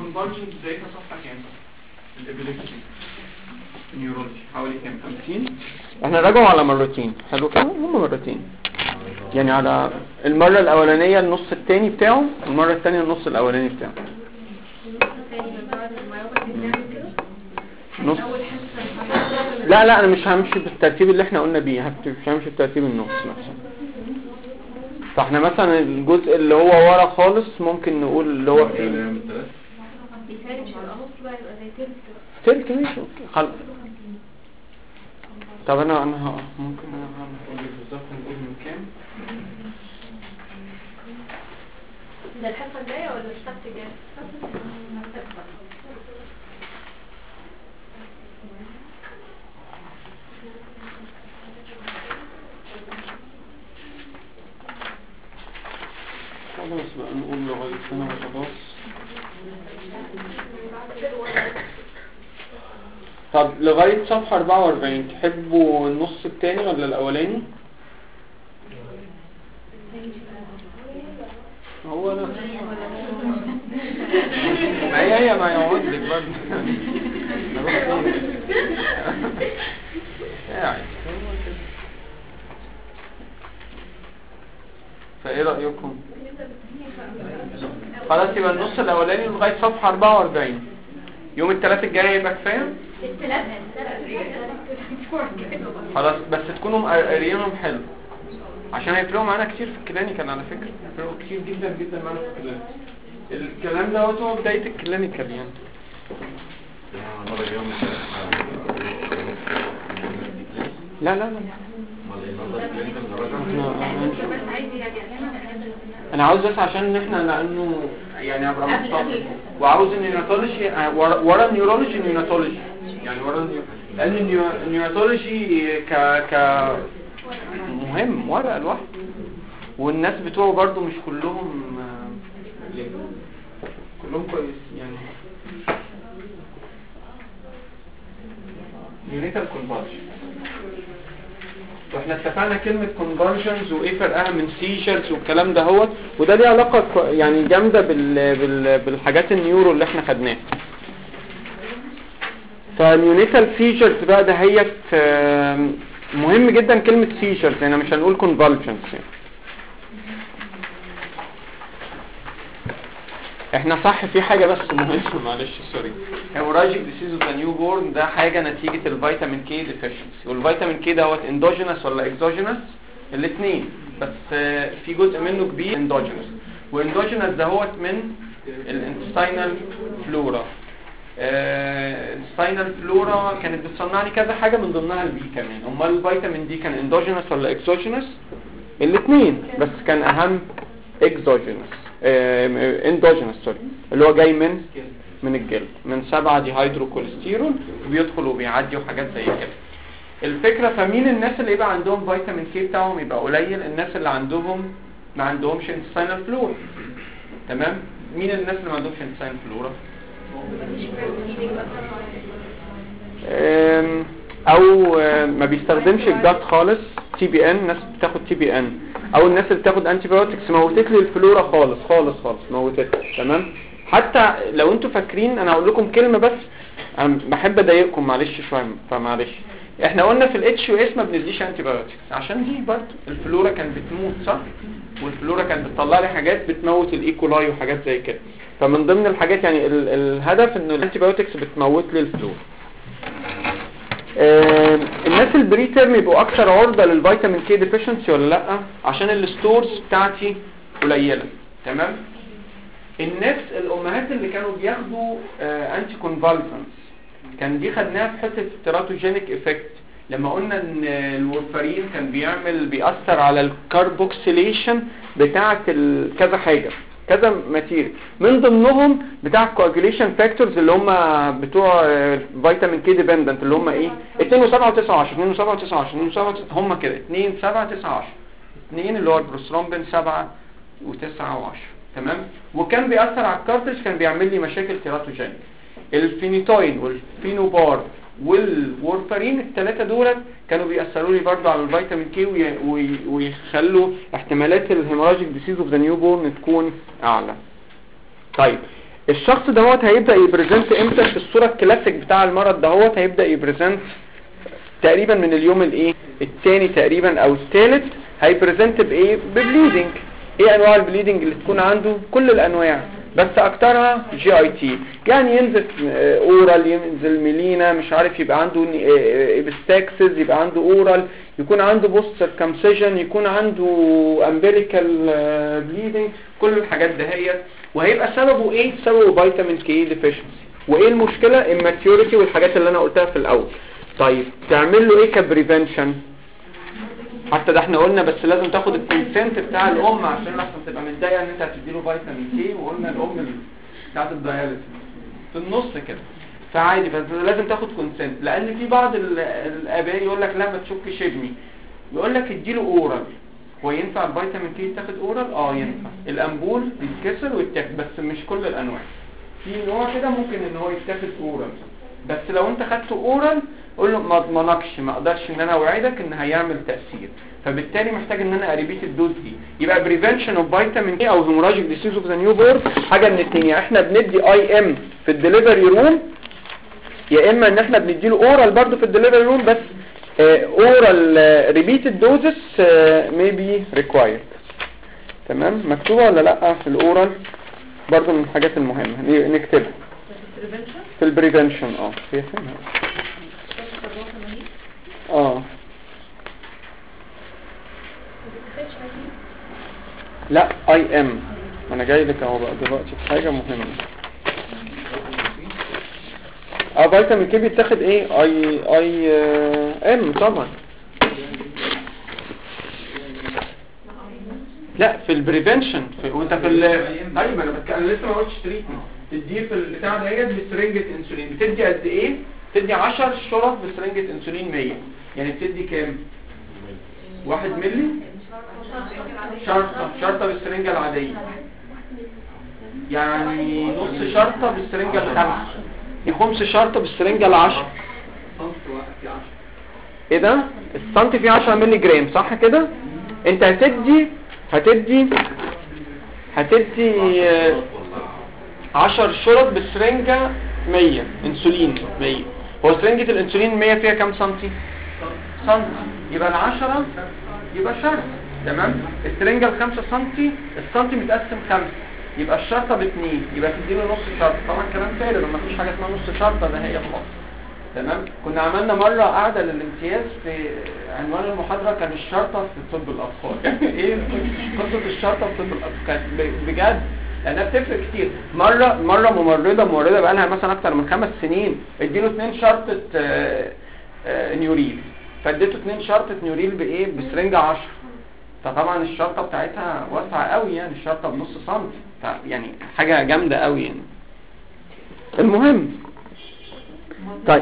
الكونفرجنس بتاعتها صفحه كام؟ الابيليبسي نيورولوجي حوالي كام؟ 50. احنا راجعوا على مرتين. حلو كده، هم مرتين يعني، على المره الاولانيه النص الثاني بتاعه، المره الثانيه النص الاولاني بتاعه. نص. لا انا مش همشي بالترتيب اللي احنا قلنا بيه، مش همشي بترتيب النص نفسه. فاحنا مثلا الجزء اللي هو ورا خالص ممكن نقول اللي هو فيه تلت. ماشي اوكي خلاص. طب انا ممكن هقول بالظبط نقول من كام. ده الحصه الجايه ولا السبت الجاي؟ خلاص بقى نقول لغاية هنا وخلاص. طب لغاية صفحة 44 تحبوا النص التاني ولا الأولاني؟ هو أنا ما هي ما يعود لك برضه قاعد. فايه رأيكم؟ خلاص يبقى النص الاولاني لغايه صفحه 44. يوم الثلاث الجاي هيبقى كفايه. خلاص بس تكونوا مقريينهم حلو عشان هيفرقوا معانا كتير في الكلينيكال. على فكره هيفرقوا كتير جدا جدا معانا في الكلينيكال. الكلام ده هو بدايه الكلينيكال يعني. لا انا عاوز بس عشان احنا لانه يعني ابقى مستقبل وعاوز النيوناتولوجي ورا النيورولوجي نيوناتولوجي يعني لان النيوناتولوجي ك مهم ورقه لوحده، والناس بتوعه برضو مش كلهم كويس يعني. نيونيتال كونفرجن، واحنا اتفقنا كلمة conversions وايه فرقها من seizures والكلام ده هو، وده ليه علاقة يعني جامدة بالحاجات النيورو اللي احنا خدناها. فنيونيتال seizures بقى ده هي مهم جدا كلمة seizures يعني، مش هنقول convulsions يعني. احنا صح في حاجة بس مهمة معلش سوري. hemorrhagic disease of the newborn ده حاجة نتيجة الفيتامين كي deficiency، والفيتامين كي دوت اندوجينس ولا اكزوجينس؟ الاثنين، بس في جزء منه كبير اندوجينس، واندوجينس دهوت من الانتستينال فلورا. الانتستينال فلورا كانت بتصنع لي كذا حاجة من ضمنها البي كمان. امال الفيتامين دي كان اندوجينس ولا اكزوجينس؟ الاثنين، بس كان اهم اكزوجينس اندوجينس سوري، اللي هو جاي من الجلد، من 7 دي هيدروكوليسترول، وبيدخل وبيعدي وحاجات زي كده. الفكره فمين الناس اللي يبقى عندهم فيتامين كي بتاعهم يبقى قليل؟ الناس اللي عندهم ما عندهمش انتستينال فلورا. تمام. مين الناس اللي ما عندهمش انتستينال فلورا؟ او ما بيستخدمش الجات خالص، تي بي ان، ناس بتاخد تي بي ان، او الناس اللي بتاخد انتي بايوتكس موتت لي الفلورا خالص خالص خالص موتت. تمام. حتى لو انتوا فاكرين انا هقول لكم كلمه بس، انا بحب اضايقكم معلش شويه فمعلش. احنا قلنا في الاتش يو اس ما بنديش انتي بايوتكس عشان دي برضه الفلورا كانت بتموت صح، والفلورا كانت بتطلع لي حاجات بتموت الايكولاي وحاجات زي كده. فمن ضمن الحاجات يعني الهدف ان الانتي بايوتكس بتموت لي الفلورا. الناس البري تيرم يبقوا اكثر عرضه للفيتامين كي ديفيشنسي ولا لا؟ عشان الستورز بتاعتي قليله. تمام. الناس الامهات اللي كانوا بياخدوا انتي كونفالسنس كان دي خدناها في حته التيراتوجينيك افكت، لما قلنا ان الورفارين كان بيأثر على الكاربوكسيليشن بتاعه كذا حاجه كذا ماتيريال، من ضمنهم بتاع الكواجيليشن فاكتورز اللي هم بتوع فيتامين كي ديبندنت، اللي هم ايه 2 و7 و9 و10 2 و7 و9 و10 2 و7 هم كده 2 7 9 10 2 اللي هو البروسترومبين 7 و9 و10. تمام. وكان بيأثر على الكارتريج، كان بيعمل لي مشاكل تيراتوجينيك. الفينيتوين والفينوبار والورفارين الثلاثه دول كانوا بيأثروا لي برضه على الفيتامين كي ويخلوا احتمالات الهيموراجيك ديسيز اوف ذا نيو بورن تكون اعلى. طيب الشخص دهوت هيبدأ يبريزنت امتى في الصورة الكلاسيك بتاع المرض دهوت؟ هيبدأ يبريزنت تقريبا من اليوم الايه الثاني تقريبا او الثالث. هيبريزنت بايه؟ ببليدنج. ايه انواع البليدنج اللي تكون عنده؟ كل الانواع بس اكترها جي اي تي، يعني ينزل اورال، ينزل ميلينا، مش عارف، يبقى عنده ابستاكسز، يبقى عنده اورال، يكون عنده بوست سيركمسيجن، يكون عنده امبليكال بليدنج، كل الحاجات دهيت. وهيبقى سببه ايه؟ سببه فيتامين كي ديفيشنسي. وايه المشكله؟ immaturity والحاجات اللي انا قلتها في الاول. طيب تعمل له ايه كبريفنشن؟ حتى ده احنا قلنا بس لازم تاخد الكونسنت بتاع الام عشان لحسن تبقى متضايقه ان انت هتديله فيتامين كي، وقلنا الام بتاعت الداياليسيس في النص كده، فعادي بس لازم تاخد كونسنت. لان في بعض الاباء يقول لك لا ما تشكش ابني، يقول لك اديله اورال. هو ينفع الفيتامين كي يتاخد اورال؟ ينفع. الامبول يتكسر ويتاخد، بس مش كل الانواع. في نوع كده ممكن ان هو يتاخد اورال، بس لو انت خدته اورال قول له ما اضمنكش، ما اقدرش ان انا اوعدك ان هيعمل تاثير، فبالتالي محتاج ان انا اريبيت الدوز دي. يبقى بريفنشن اوف فيتامين كي او هيموراجيك ديسيز اوف ذا نيو بورن حاجه من الاثنين، يعني احنا بندي اي ام في الدليفري روم، يا اما ان احنا بنديله اورال برضو في الدليفري روم، بس اورال ريبيتد دوزز ميبي ريكوايرد. تمام؟ مكتوبه ولا لا في الاورال؟ برضو من الحاجات المهمه نكتبها في البريفنشن. هي فين؟ لا اي ام، انا جاي لك اهو بقى دلوقتي في حاجه مهمه. فيتامين كي بيتاخد ايه؟ اي ام طبعا. لا في البريفنشن وانت في ايوه انا لسه ما قلتش تريتمنت. تديه في البتاع ديت بسرنجه انسولين. بتدي قد ايه؟ بتدي 10 شرط بسرنجه انسولين 100، يعني بتدي كام؟ 1 مللي شرطه بالسرنجه العاديه، يعني نص شرطه بالسرنجه الخمسه، خمس شرطه بالسرنجه العشر. ايه ده؟ السنت فيه 10 مللي جرام صح كده؟ انت هتدي 10 شرط بالسرنجه 100 انسولين 100. هو سرنجه الانسولين 100 فيها كام سنتي؟ يبقى ال10 يبقى شرط. تمام؟ السرنجه ال5 سنتي، السنتي متقسم 5، يبقى الشرطه ب2، يبقى تديله نص شرطه. طبعا كلام فارغ، ما فيش حاجه اسمها نص شرطه، ده هي خلاص. تمام؟ كنا عملنا مره قاعده للامتياز، في عنوان المحاضره كان الشرطه في طب الاطفال. ايه قصه الشرطه في طب الاطفال؟ بجد لانها بتفرق كتير. مره ممرضه بقى لها مثلا اكتر من 5 سنين اديله 2 شرطه نيوريل، فاديته 2 شرطه نيوريل بايه؟ بسرنجه 10. فطبعا الشرطه بتاعتها واسعه قوي، يعني الشرطه بنص سنتي، يعني حاجه جامده قوي يعني. المهم طيب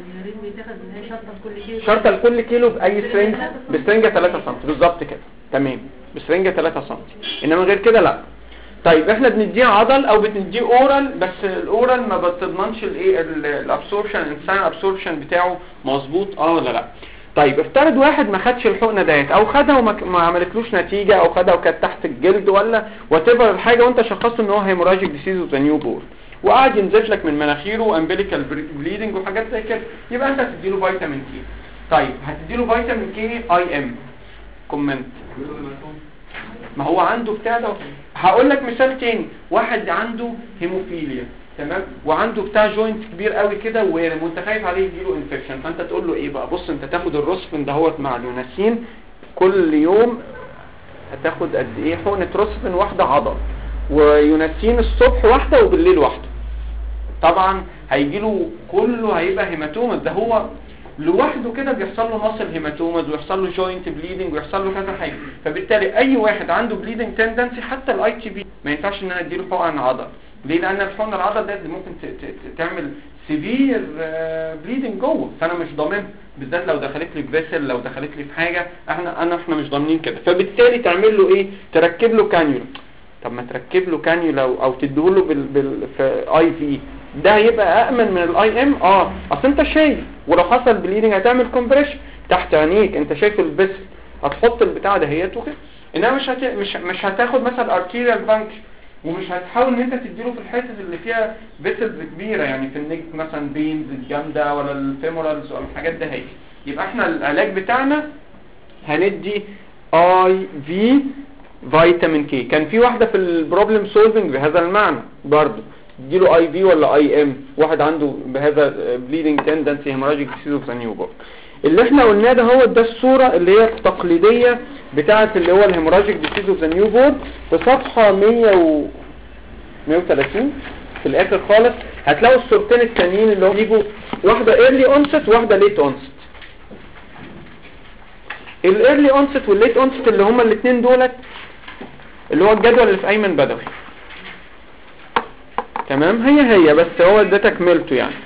شرطه لكل كيلو باي سرنج؟ بسرنجه 3 سم بالظبط كده. تمام، بسرنجه 3 سم، انما غير كده لا. طيب احنا بنديه عضل او بنديه اورال، بس الاورال ما بتضمنش الايه الابسوربشن، الانسان الابسوربشن بتاعه مظبوط ولا لا. طيب افترض واحد ما خدش الحقنه ديت، او خدها وما عملتلوش نتيجه، او خدها وكانت تحت الجلد ولا واتيفر الحاجه، وانت شخصت ان هو هيموراجيك ديسيز اوف ذا نيو بورن، وقاعد ينزف لك من مناخيره وامبليكال بليدنج وحاجات زي كده، يبقى انت هتديله فيتامين كي. طيب هتديله فيتامين كي اي ام كومنت، ما هو عنده بتاع ده. هقول لك مثال تاني، واحد عنده هيموفيليا تمام، وعنده بتاع جوينت كبير قوي كده وارم، وانت خايف عليه يجيله انفكشن، فانت تقول له ايه بقى؟ بص انت تاخد الروسفين دهوت مع اليوناسين كل يوم، هتاخد قد ايه حقنه روسفين واحده عضل، ويوناسين الصبح واحده وبالليل واحده. طبعا هيجيله كله هيبقى هيماتوما، ده هو لوحده كده بيحصل له ماسل هيماتومز، ويحصل له جوينت بليدنج، ويحصل له كذا حاجه. فبالتالي اي واحد عنده بليدنج تندنسي، حتى الاي تي بي ما ينفعش ان انا اديله حقن عضل. ليه؟ لان الحقن العضل ده ممكن تعمل سيفير بليدنج جوه، فانا مش ضامن، بالذات لو دخلت لي بفيسل، لو دخلت لي في حاجه احنا مش ضامنين كده. فبالتالي تعمل له ايه؟ تركب له كانيولا. طب ما تركب له كانيولا او تديه له في اي في، ده هيبقى امن من الاي ام. اصل انت شايف، ولو حصل بليدنج هتعمل كومبريشن تحت عينيك، انت شايف البس، هتحط البتاع ده هيت وكده. انما مش هتاخد مثلا ارتيريال بانك، ومش هتحاول ان انت تديله في الحتت اللي فيها فيسلز كبيره، يعني في النيك مثلا بينز الجامده ولا الفيمورالز ولا الحاجات ده. هي يبقى احنا العلاج بتاعنا هندي اي في فيتامين كي. كان في واحده في البروبلم سولفنج بهذا المعنى برضه، تديله اي في ولا اي ام، واحد عنده بهذا بليدنج تندنسي هيموراجيك ديسيز اوف ذا نيو بورن. اللي احنا قلناه ده هو ده الصوره اللي هي التقليديه بتاعه اللي هو الهيموراجيك ديسيز اوف ذا نيو بورن. في صفحه 130 في الاخر خالص هتلاقوا الصورتين التانيين اللي هم بيجوا، واحده ايرلي اونست وواحده ليت اونست. الايرلي اونست والليت اونست اللي هما الاثنين دولت اللي هو الجدول اللي في ايمن بدوي، تمام؟ هي بس هو ده تكملته يعني.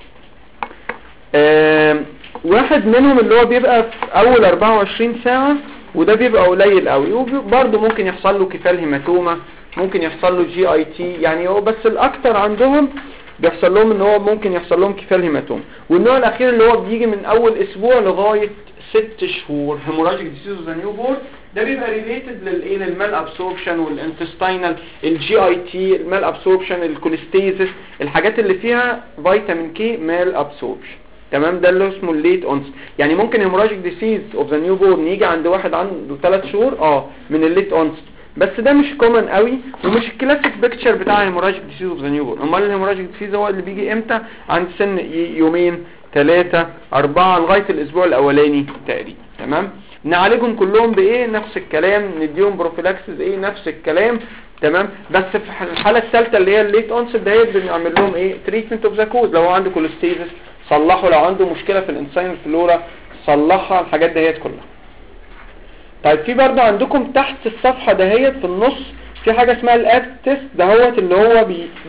واحد منهم اللي هو بيبقى في اول 24 ساعة وده بيبقى قليل قوي، وبرضه ممكن يحصل له كفال هيماتوما، ممكن يحصل له جي اي تي، يعني هو بس الاكتر عندهم بيحصل لهم ان هو ممكن يحصل لهم كفال هيماتوما. والنوع الاخير اللي هو بيجي من اول اسبوع لغاية 6 شهور هيموراجيك ديسيز اوف ذا نيو بورن، ده بيبقى ريليتد للايه، للمال ابسوربشن والانتستينال، الجي اي تي، المال ابسوربشن، الكوليستيزيس، الحاجات اللي فيها فيتامين كي مال ابسوربشن، تمام؟ ده اللي اسمه الليت اونس. يعني ممكن هيموراجيك ديسيز اوف ذا نيو بورن يجي عند واحد عنده 3 شهور من الليت اونس، بس ده مش كومن قوي ومش الكلاسيك بيكتشر بتاع هيموراجيك ديسيز اوف ذا نيو بورن. امال الهيموراجيك ديسيز هو اللي بيجي امتى؟ عند سن يومين 3 4 لغايه الاسبوع الاولاني تقريبا، تمام؟ نعالجهم كلهم بايه؟ نفس الكلام. نديهم بروفيلاكسيس ايه؟ نفس الكلام، تمام؟ بس في الحاله الثالثه اللي هي الليت اونست ديت بنعمل لهم ايه؟ تريتمنت اوف ذا كوز. لو عنده كوليستيزيس صلحه، لو عنده مشكله في الانساين فلورا صلحها، الحاجات ديت كلها. طيب في برضه عندكم تحت الصفحه دهيت في النص في حاجه اسمها الاب تيست دهوت، اللي هو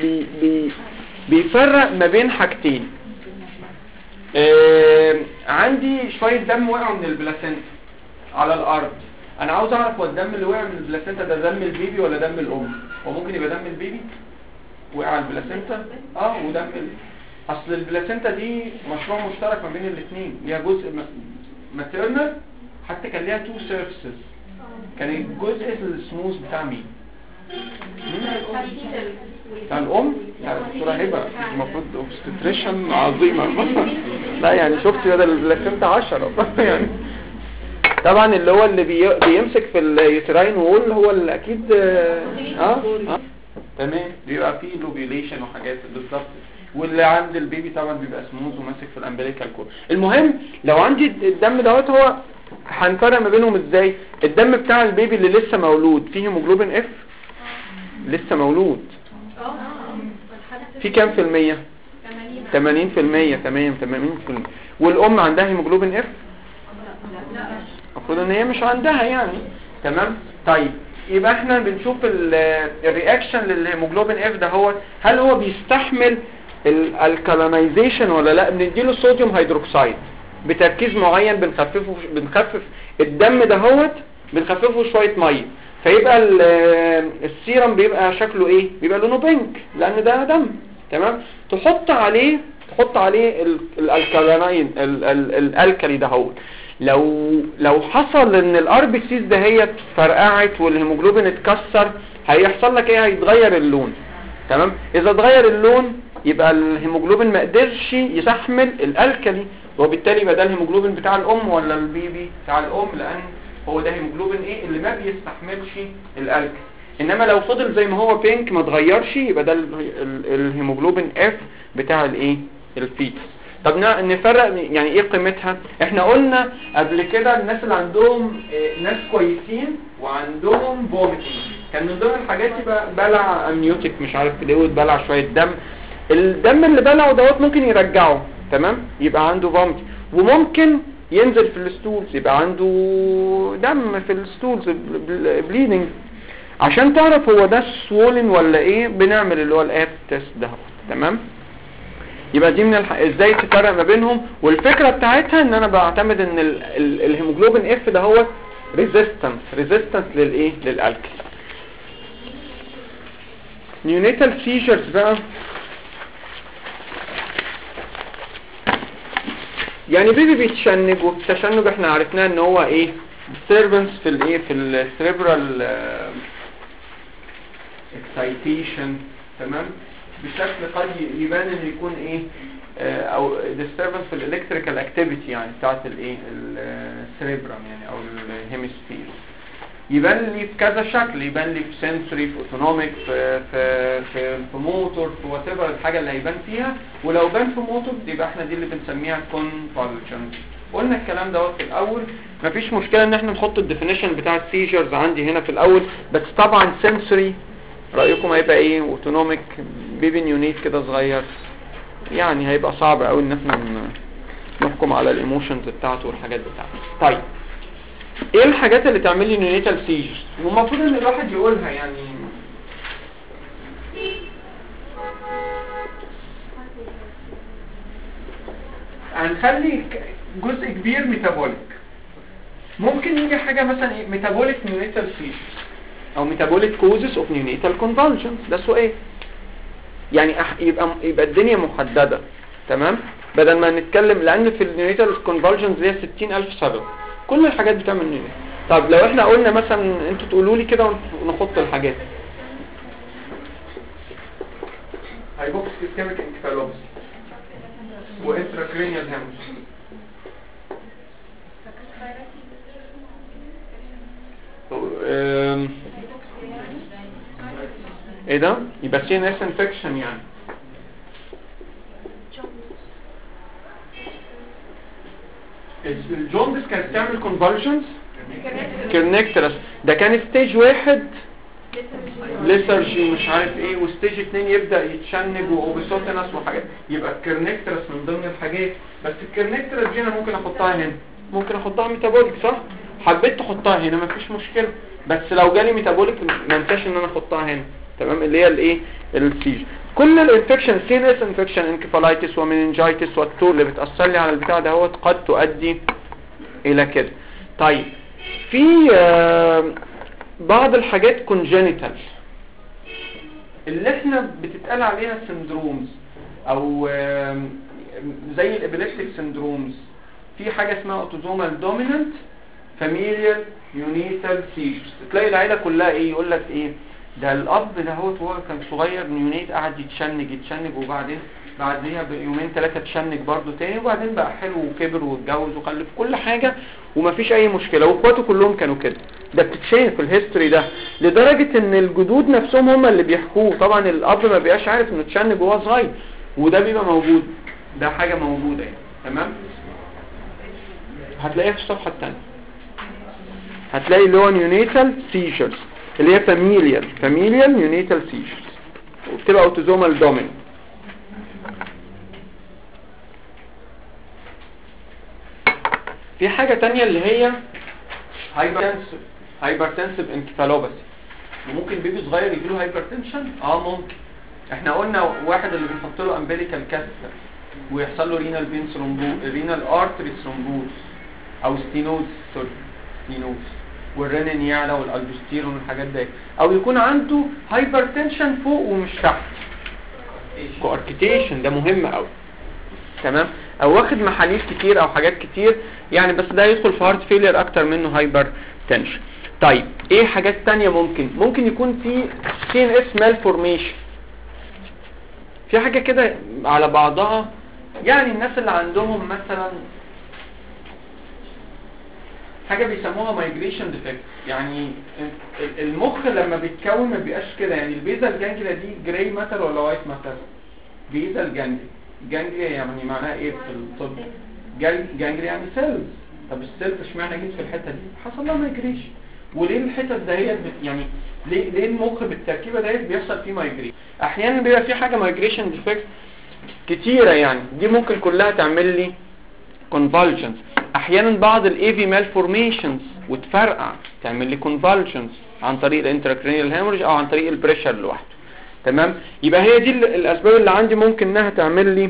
بيفرق ما بين حاجتين. عندي شويه دم وقعوا من البلاسنتا على الارض، انا عاوز اعرف هو الدم اللي وقع من البلاسنتا ده دم البيبي ولا دم الام؟ وممكن يبقى دم البيبي وقع على البلاسنتا ودم اصل البلاسنتا دي مشروع مشترك ما بين الاثنين، ليها جزء ماتيرنال، حتى كان ليها 2 سيرفيسز. كان الجزء السموث بتاع مين؟ بتاع الام. يعني دكتوره هبه المفروض اوبستريشن عظيمه لا يعني شفت بدل البلاسنتا 10 يعني. طبعا اللي هو اللي بيمسك في اليوتراين وول هو اللي اكيد تمام، بيبقى فيه لوبيوليشن وحاجات بالظبط. واللي عند البيبي طبعا بيبقى سموث وماسك في الامبليكال كور. المهم لو عندي الدم دوت هو هنفرق ما بينهم ازاي؟ الدم بتاع البيبي اللي لسه مولود فيه هيموجلوبين اف، لسه مولود، في كام في المية؟ 80%. تمام 80%. والام عندها هيموجلوبين اف؟ المفروض ان هي مش عندها يعني، تمام؟ طيب يبقى احنا بنشوف الرياكشن للهيموجلوبين اف ده هو هل هو بيستحمل الالكالينايزيشن ولا لا. بنديله صوديوم هيدروكسيد بتركيز معين، بنخفف الدم ده هو بنخففه شويه ميه، فيبقى السيرم بيبقى شكله ايه؟ بيبقى لونه بينك لان ده دم، تمام؟ تحط عليه الالكاليناين الالكالي ده هو لو حصل ان الار بي سيز ده هي فرقعت والهيموجلوبين اتكسر، هيحصل لك ايه؟ هيتغير اللون، تمام؟ اذا اتغير اللون يبقى الهيموجلوبين ما قدرش يستحمل الالكالي، وبالتالي يبقى ده الهيموجلوبين بتاع الام ولا البيبي بتاع الام، لان هو ده هيموجلوبين ايه اللي ما بيستحملش الالكالي. انما لو فضل زي ما هو بينك ما اتغيرش يبقى ده الهيموجلوبين اف بتاع الايه؟ الفيتس. طب نفرق يعني ايه قيمتها؟ احنا قلنا قبل كده الناس اللي عندهم ناس كويسين وعندهم فوميتنج كان من ضمن الحاجات يبقى بلع امنيوتيك مش عارف فلويد، بلع شويه دم، الدم اللي بلعه دوت ممكن يرجعه، تمام؟ يبقى عنده فوميتنج، وممكن ينزل في الستولز يبقى عنده دم في الستولز بليدنج. عشان تعرف هو ده سوولن ولا ايه بنعمل اللي هو الاب تيست ده، تمام؟ يبقى دي من ازاي تفرق ما بينهم. والفكره بتاعتها ان انا بعتمد ان الهيموجلوبين اف ده هو ريزيستنس للايه؟ للالكل. نيونيتال سيجرز بقى يعني بيبي بيتشنج، والتشنج احنا عرفناه ان هو ايه؟ disturbance في الايه؟ في السيريبرال اكسايتيشن، تمام، بشكل قد يبان ان يكون ايه او disturbance في الالكتريكال اكتيفيتي يعني بتاعت الايه السيريبرم يعني او الهيمسفير. يبان لي في كذا شكل، يبان لي في سنسوري، في اوتونوميك، في موتور، في وات ايفر الحاجه اللي هيبان فيها. ولو بان في موتور يبقى احنا دي اللي بنسميها كونفولجنس. قلنا الكلام دوت في الاول، مفيش مشكله ان احنا نحط الديفينيشن بتاع السيجرز عندي هنا في الاول، بس طبعا سنسوري رايكم هيبقى ايه، اوتونوميك بيبي نيونيت كده صغير، يعني هيبقى صعب قوي ان احنا نحكم على الايموشنز بتاعته والحاجات بتاعته. طيب ايه الحاجات اللي تعمل لي نيونيتال سيجرز؟ والمفروض ان الواحد يقولها يعني. هنخلي جزء كبير ميتابوليك. ممكن يجي حاجه مثلا ايه ميتابوليك نيونيتال سيجرز او ميتابوليك كوزز اوف نيونيتال كونفولجنز، ده سؤال يعني يبقى الدنيا محدده، تمام، بدل ما نتكلم، لان في النيونيتال كونفولجنز ليها 60,000 سبب، كل الحاجات بتعمل نيونيتال. طب لو احنا قلنا مثلا انتوا تقولوا لي كده ونخط الحاجات. هايبوكس سيستميك انكفالوباثي وانتراكرينيال هيموريج. ايه ده؟ يبقى سي ان اس انفكشن يعني. الجوندس كانت تعمل كونفولجنز، كيرنكترس ده كان ستيج 1 ليسرجي مش عارف ايه، وستيج 2 يبدا يتشنج واوبيسوتينس وحاجات، يبقى الكيرنكترس من ضمن الحاجات. بس الكيرنكترس دي انا ممكن احطها هنا، ممكن احطها ميتابوليك، صح؟ حبيت تحطها هنا مفيش مشكله، بس لو جالي ميتابوليك ما انساش ان انا احطها هنا، تمام، اللي هي الايه السيج. كل الانفكشن سي ان اس انفكشن، انكفالايتس ومننجايتس والتور اللي بتاثر لي على البتاع دهوت قد تؤدي الى كده. طيب في بعض الحاجات كونجينيتال اللي احنا بتتقال عليها سندرومز او زي الابيليبتيك سندرومز. في حاجه اسمها اوتوزومال دومينانت فاميليال يونيتال سيجرز. تلاقي العيله كلها ايه، يقول لك ايه ده الاب ده هو كان صغير نيونيت قعد يتشنج وبعدين بعديها بيومين 3 تشنج برضو تاني، وبعدين بقى حلو وكبر واتجوز وخلف كل حاجه ومفيش اي مشكله، واخواته كلهم كانوا كده. ده بتتشاف في الهيستوري ده، لدرجه ان الجدود نفسهم هم اللي بيحكوه. طبعا الاب ما بيبقاش عارف انه تشنج وهو صغير، وده بيبقى موجود، ده حاجه موجوده يعني، تمام. هتلاقيها في الصفحه الثانيه، هتلاقي اللي هو نيونيتال سيجرز اللي هي فاميليال نيونيتال سيجرز، وبتبقى اوتوزومال دومينانت. في حاجة تانية اللي هي هايبرتنسيف انكفالوباثي. وممكن بيبي صغير يجيله هايبرتنشن، ممكن. احنا قلنا واحد اللي بنحط له امبليكال كاثيتر ويحصل له رينال فين ثرومبوز، رينال ارتري ثرومبوز او ستينوز والرنين يعلى والالبستيرون والحاجات دي، او يكون عنده هايبرتنشن فوق ومش تحت، كواركتيشن، ده مهم قوي، تمام، او واخد محاليل كتير او حاجات كتير يعني، بس ده يدخل في هارت فيلير اكتر منه هايبر تنشن. طيب ايه حاجات تانية ممكن يكون في سي ان اس مالفورميشن. في حاجة كده على بعضها يعني، الناس اللي عندهم مثلا حاجة بيسموها مايجريشن ديفكت، يعني المخ لما بيتكون ما بيبقاش كده، يعني البيزال جانجليا دي جراي ماتر ولا وايت ماتر؟ بيزال جانجليا يعني معناها ايه في الطب؟ جانجليا يعني سيلز. طب السيلز اشمعنى جت في الحته دي؟ حصل لها مايجريشن. وليه الحتت دهيت يعني ليه المخ بالتركيبه دهيت بيحصل فيه مايجريشن؟ احيانا بيبقى في حاجه مايجريشن ديفكت كتيره يعني، دي ممكن كلها تعمل لي كونفولجنز. احيانا بعض الاي في مالفورميشنز وتفرقع تعمل لي كونفولجنز عن طريق الانتراكرينيال هيموريج او عن طريق البريشر لوحده، تمام. يبقى هي دي الاسباب اللي عندي ممكن انها تعمل لي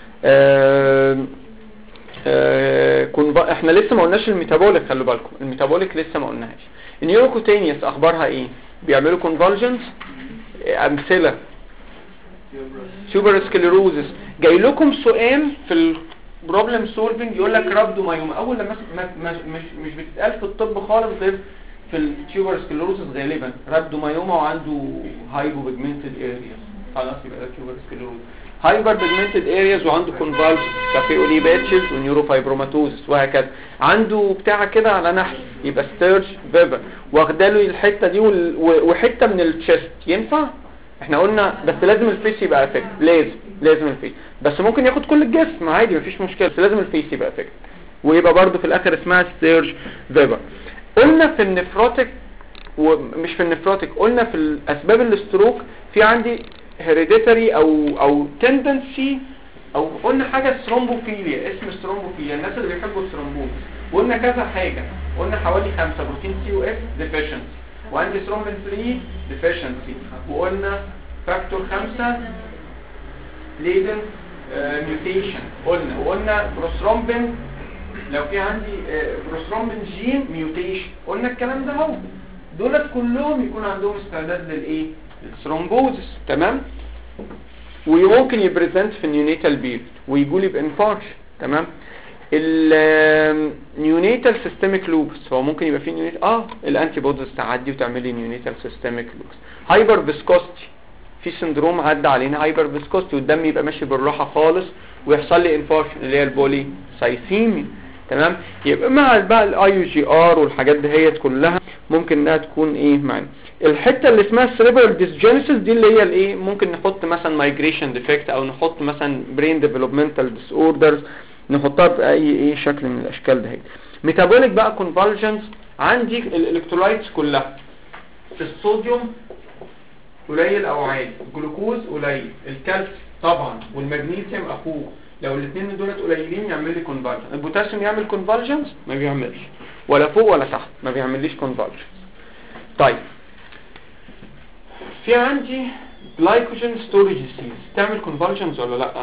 احنا لسه ما قلناش الميتابوليك، خلوا بالكم الميتابوليك لسه ما قلناهاش. النيوروكوتينيوس اخبارها ايه؟ بيعملوا كونفولجنز، امثله سوبر سكليروزس. جاي لكم سؤال في البروبلم سولفنج يقول لك رابدومايوما، اول لما مش بتتقال في الطب خالص غير في التيوبر سكلروسس غالبا رابدومايوما وعنده هايبو بيجمنتد ارياز، خلاص يبقى ده تيوبر سكلروسس. هايبر بيجمنتد ارياز وعنده كونفالجن كافيولي باتشز ونيوروفايبروماتوز وهكذا. عنده بتاع كده على نحل يبقى ستيرج فيبر، واخداله الحته دي وحته من التشست ينفع. احنا قلنا بس لازم الفيس يبقى افكت، لازم الفيس، بس ممكن ياخد كل الجسم عادي مفيش مشكله، بس لازم الفيس يبقى افكت، ويبقى برضو في الاخر اسمها ستيرج فيبر. قلنا في النفروتيك ومش في النفروتيك، قلنا في الاسباب الاستروك في عندي هيريديتري او تندنسي، او قلنا حاجه ثرومبوفيليا، اسم ثرومبوفيليا الناس اللي بيحبوا الثرومبوز. قلنا كذا حاجه، قلنا حوالي 5 بروتين سي او اف ديفيشنسي، وعندي ثرومبين 3 ديفيشنسي، وقلنا فاكتور 5 ليدن ميوتيشن وقلنا بروثرومبين لو في عندي بروثرومبين جين ميوتيشن، قلنا الكلام ده اهو. دولت كلهم يكون عندهم استعداد للايه؟ الثرومبوزس. تمام. وممكن يبريزنت في النيونيتال بيريد ويجولي بانفارش. تمام. النيونيتال سيستميك لوبس هو ممكن يبقى فيه الانتي بوديز تعدي وتعمل لي نيونيتال سيستميك لوبس. هايبر فيسكوستي، في سندروم عدى علينا هايبر فيسكوستي والدم يبقى ماشي بالراحه خالص ويحصل لي انفارش اللي هي البولي سايثيميا. تمام. يبقى مع بقى الاي يو جي ار والحاجات دهيت كلها ممكن انها تكون ايه معانا. الحته اللي اسمها سيريبرال ديسجينيسيس دي اللي هي الايه، ممكن نحط مثلا مايجريشن ديفكت او نحط مثلا برين ديفلوبمنتال ديس اوردرز، نحطها باي شكل من الاشكال دهيت. ميتابوليك بقى كونفالجنس، عندي الالكترولايتس كلها، الصوديوم قليل او عالي، الجلوكوز قليل، الكالسيوم طبعا والمغنيسيوم اخوه، لو الاثنين دولت قليلين يعمل لي كونفالجنس. البوتاسيوم يعمل كونفالجنس؟ ما بيعملش، ولا فوق ولا تحت، ما بيعمليش كونفالجنس. طيب في عندي جلايكوجين ستوريج ديزيز، تعمل كونفالجنس ولا لا؟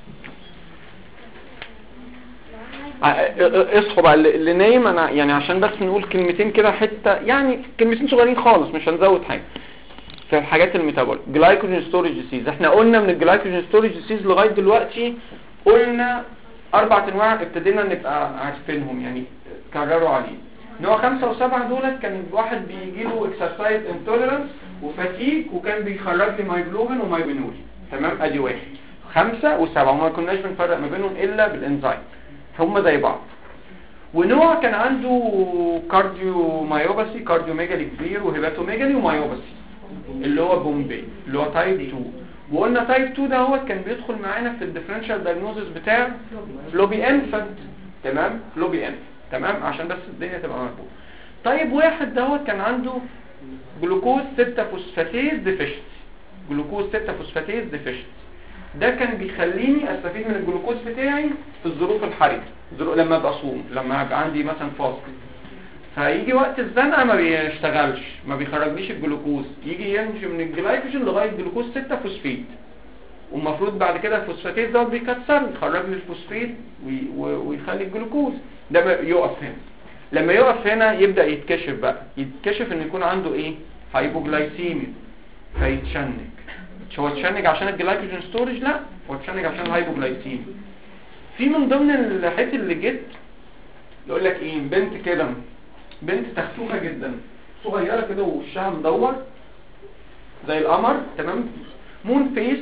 اصحوا بقى اللي نايم، انا يعني عشان بس نقول كلمتين كده حته، يعني كلمتين صغيرين خالص مش هنزود حاجه في الحاجات الميتابوليك. جلايكوجين ستوريج ديزيز، احنا قلنا من الجلايكوجين ستوريج ديزيز لغايه دلوقتي قلنا 4 انواع ابتدينا نبقى عارفينهم، يعني كرروا عليه. نوع 5 و7 دولت كان واحد بيجي له اكسرسايز انتوليرانس وفاتيج وكان بيخرج لي مايجلوبين ومايبينول. تمام. ادي 1 5 و7 وما كناش بنفرق ما بينهم الا بالانزيم، هم زي بعض. ونوع كان عنده كارديو مايوباسي، كارديو ميجالي كبير وهيباتوميجالي ومايوباسي اللي هو بومبي اللي هو تايب 2. وقلنا تايب 2 ده هو كان بيدخل معانا في الديفرنشال دايجنوزس بتاع فلوبي انفانت. تمام. فلوبي انفانت. تمام. عشان بس الدنيا تبقى مربوطه. طيب 1 ده كان عنده جلوكوز 6 فوسفاتيز ديفيشنسي، جلوكوز 6 فوسفاتيز ديفيشنسي. ده كان بيخليني استفيد من الجلوكوز بتاعي في الظروف الحرجه، لما ابقى اصوم، لما ابقى عندي مثلا فاست، فيجي وقت الزنقه ما بيشتغلش، ما بيخرجليش الجلوكوز، يجي يمشي من الجلايكوجين لغايه جلوكوز 6 فوسفيت، والمفروض بعد كده الفوسفاتيز ده بيكسر يخرج لي الفوسفيت ويخلي الجلوكوز ده يقف هنا. لما يقف هنا يبدا يتكشف بقى، يتكشف ان يكون عنده ايه؟ هايبوجلايسيميا، فيتشنج. مش هو اتشنج عشان الجلايكوجين ستورج، لا هو اتشنج عشان الهايبوجلايسيميا. في من ضمن الحاجات اللي جت يقول لك ايه، بنت كده، بنت تختوخه جدا صغيره كده ووشها مدور زي القمر. تمام. مون فيس،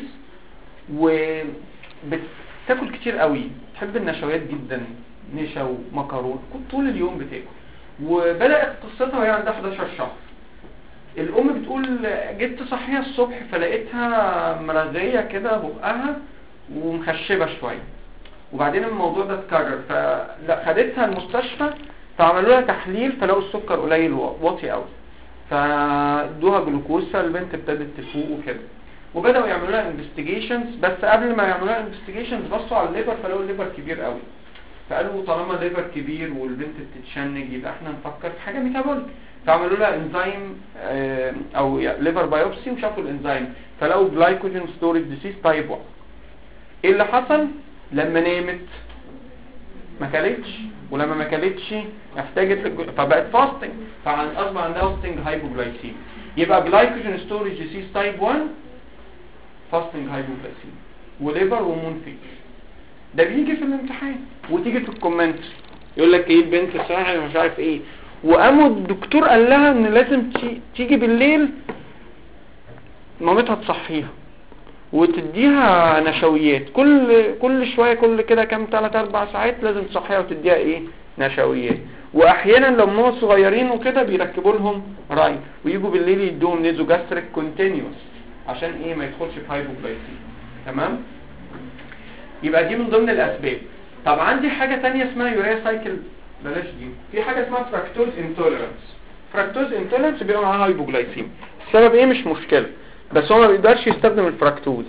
وبتاكل كتير قوي، تحب النشويات جدا، نشا ومكرون، كنت طول اليوم بتاكل. وبدات قصتها وهي عندها 11 شهر. الام بتقول جيت تصحيها الصبح فلقيتها مرغيه كده بقها ومخشبه شويه، وبعدين الموضوع ده اتكرر فخدتها المستشفى، فعملوا لها تحليل فلقوا السكر قليل واطي قوي، فادوها جلوكوز، فالبنت ابتدت تفوق وكده. وبداوا يعملوا لها انفستيجيشنز، بس قبل ما يعملوا لها انفستيجيشنز بصوا على الليفر فلقوا الليفر كبير قوي، فقالوا طالما الليفر كبير والبنت بتتشنج يبقى احنا نفكر في حاجه ميتابوليك. فعملوا لها انزيم او ليفر بايوبسي وشافوا الانزيم فلقوا جلايكوجين ستوريج ديزيز تايب 1. ايه اللي حصل؟ لما نامت ما كلتش، ولما ما كلتش احتاجت فبقت فاستنج، فاصبح عندها فاستنج هايبوجلايسيميا. يبقى جلايكوجين ستوريج ديزيز تايب 1 فاستنج هايبوجلايسيميا وليفر ومون فيش. ده بيجي في الامتحان وتيجي في الكومنت يقول لك ايه البنت صاحي مش عارف ايه، وقاموا الدكتور قال لها ان لازم تيجي بالليل مامتها تصحيها وتديها نشويات كل شويه، كل كده كام 3-4 ساعات لازم تصحيها وتديها ايه نشويات. واحيانا لما هم صغيرين وكده بيركبوا لهم راي ويجوا بالليل يدوهم نيزو جاستريك كونتينيوس عشان ايه ما يدخلش في هايبوجلايسيميا. تمام، يبقى دي من ضمن الاسباب. طب عندي حاجه تانية اسمها يوريا سايكل، بلاش دي، في حاجه اسمها فراكتوز انتوليرانس. فراكتوز انتوليرانس بيبقى معاها هايبوجلايسيميا. السبب ايه مش مشكله، بس هو ما بيقدرش يستخدم الفراكتوز،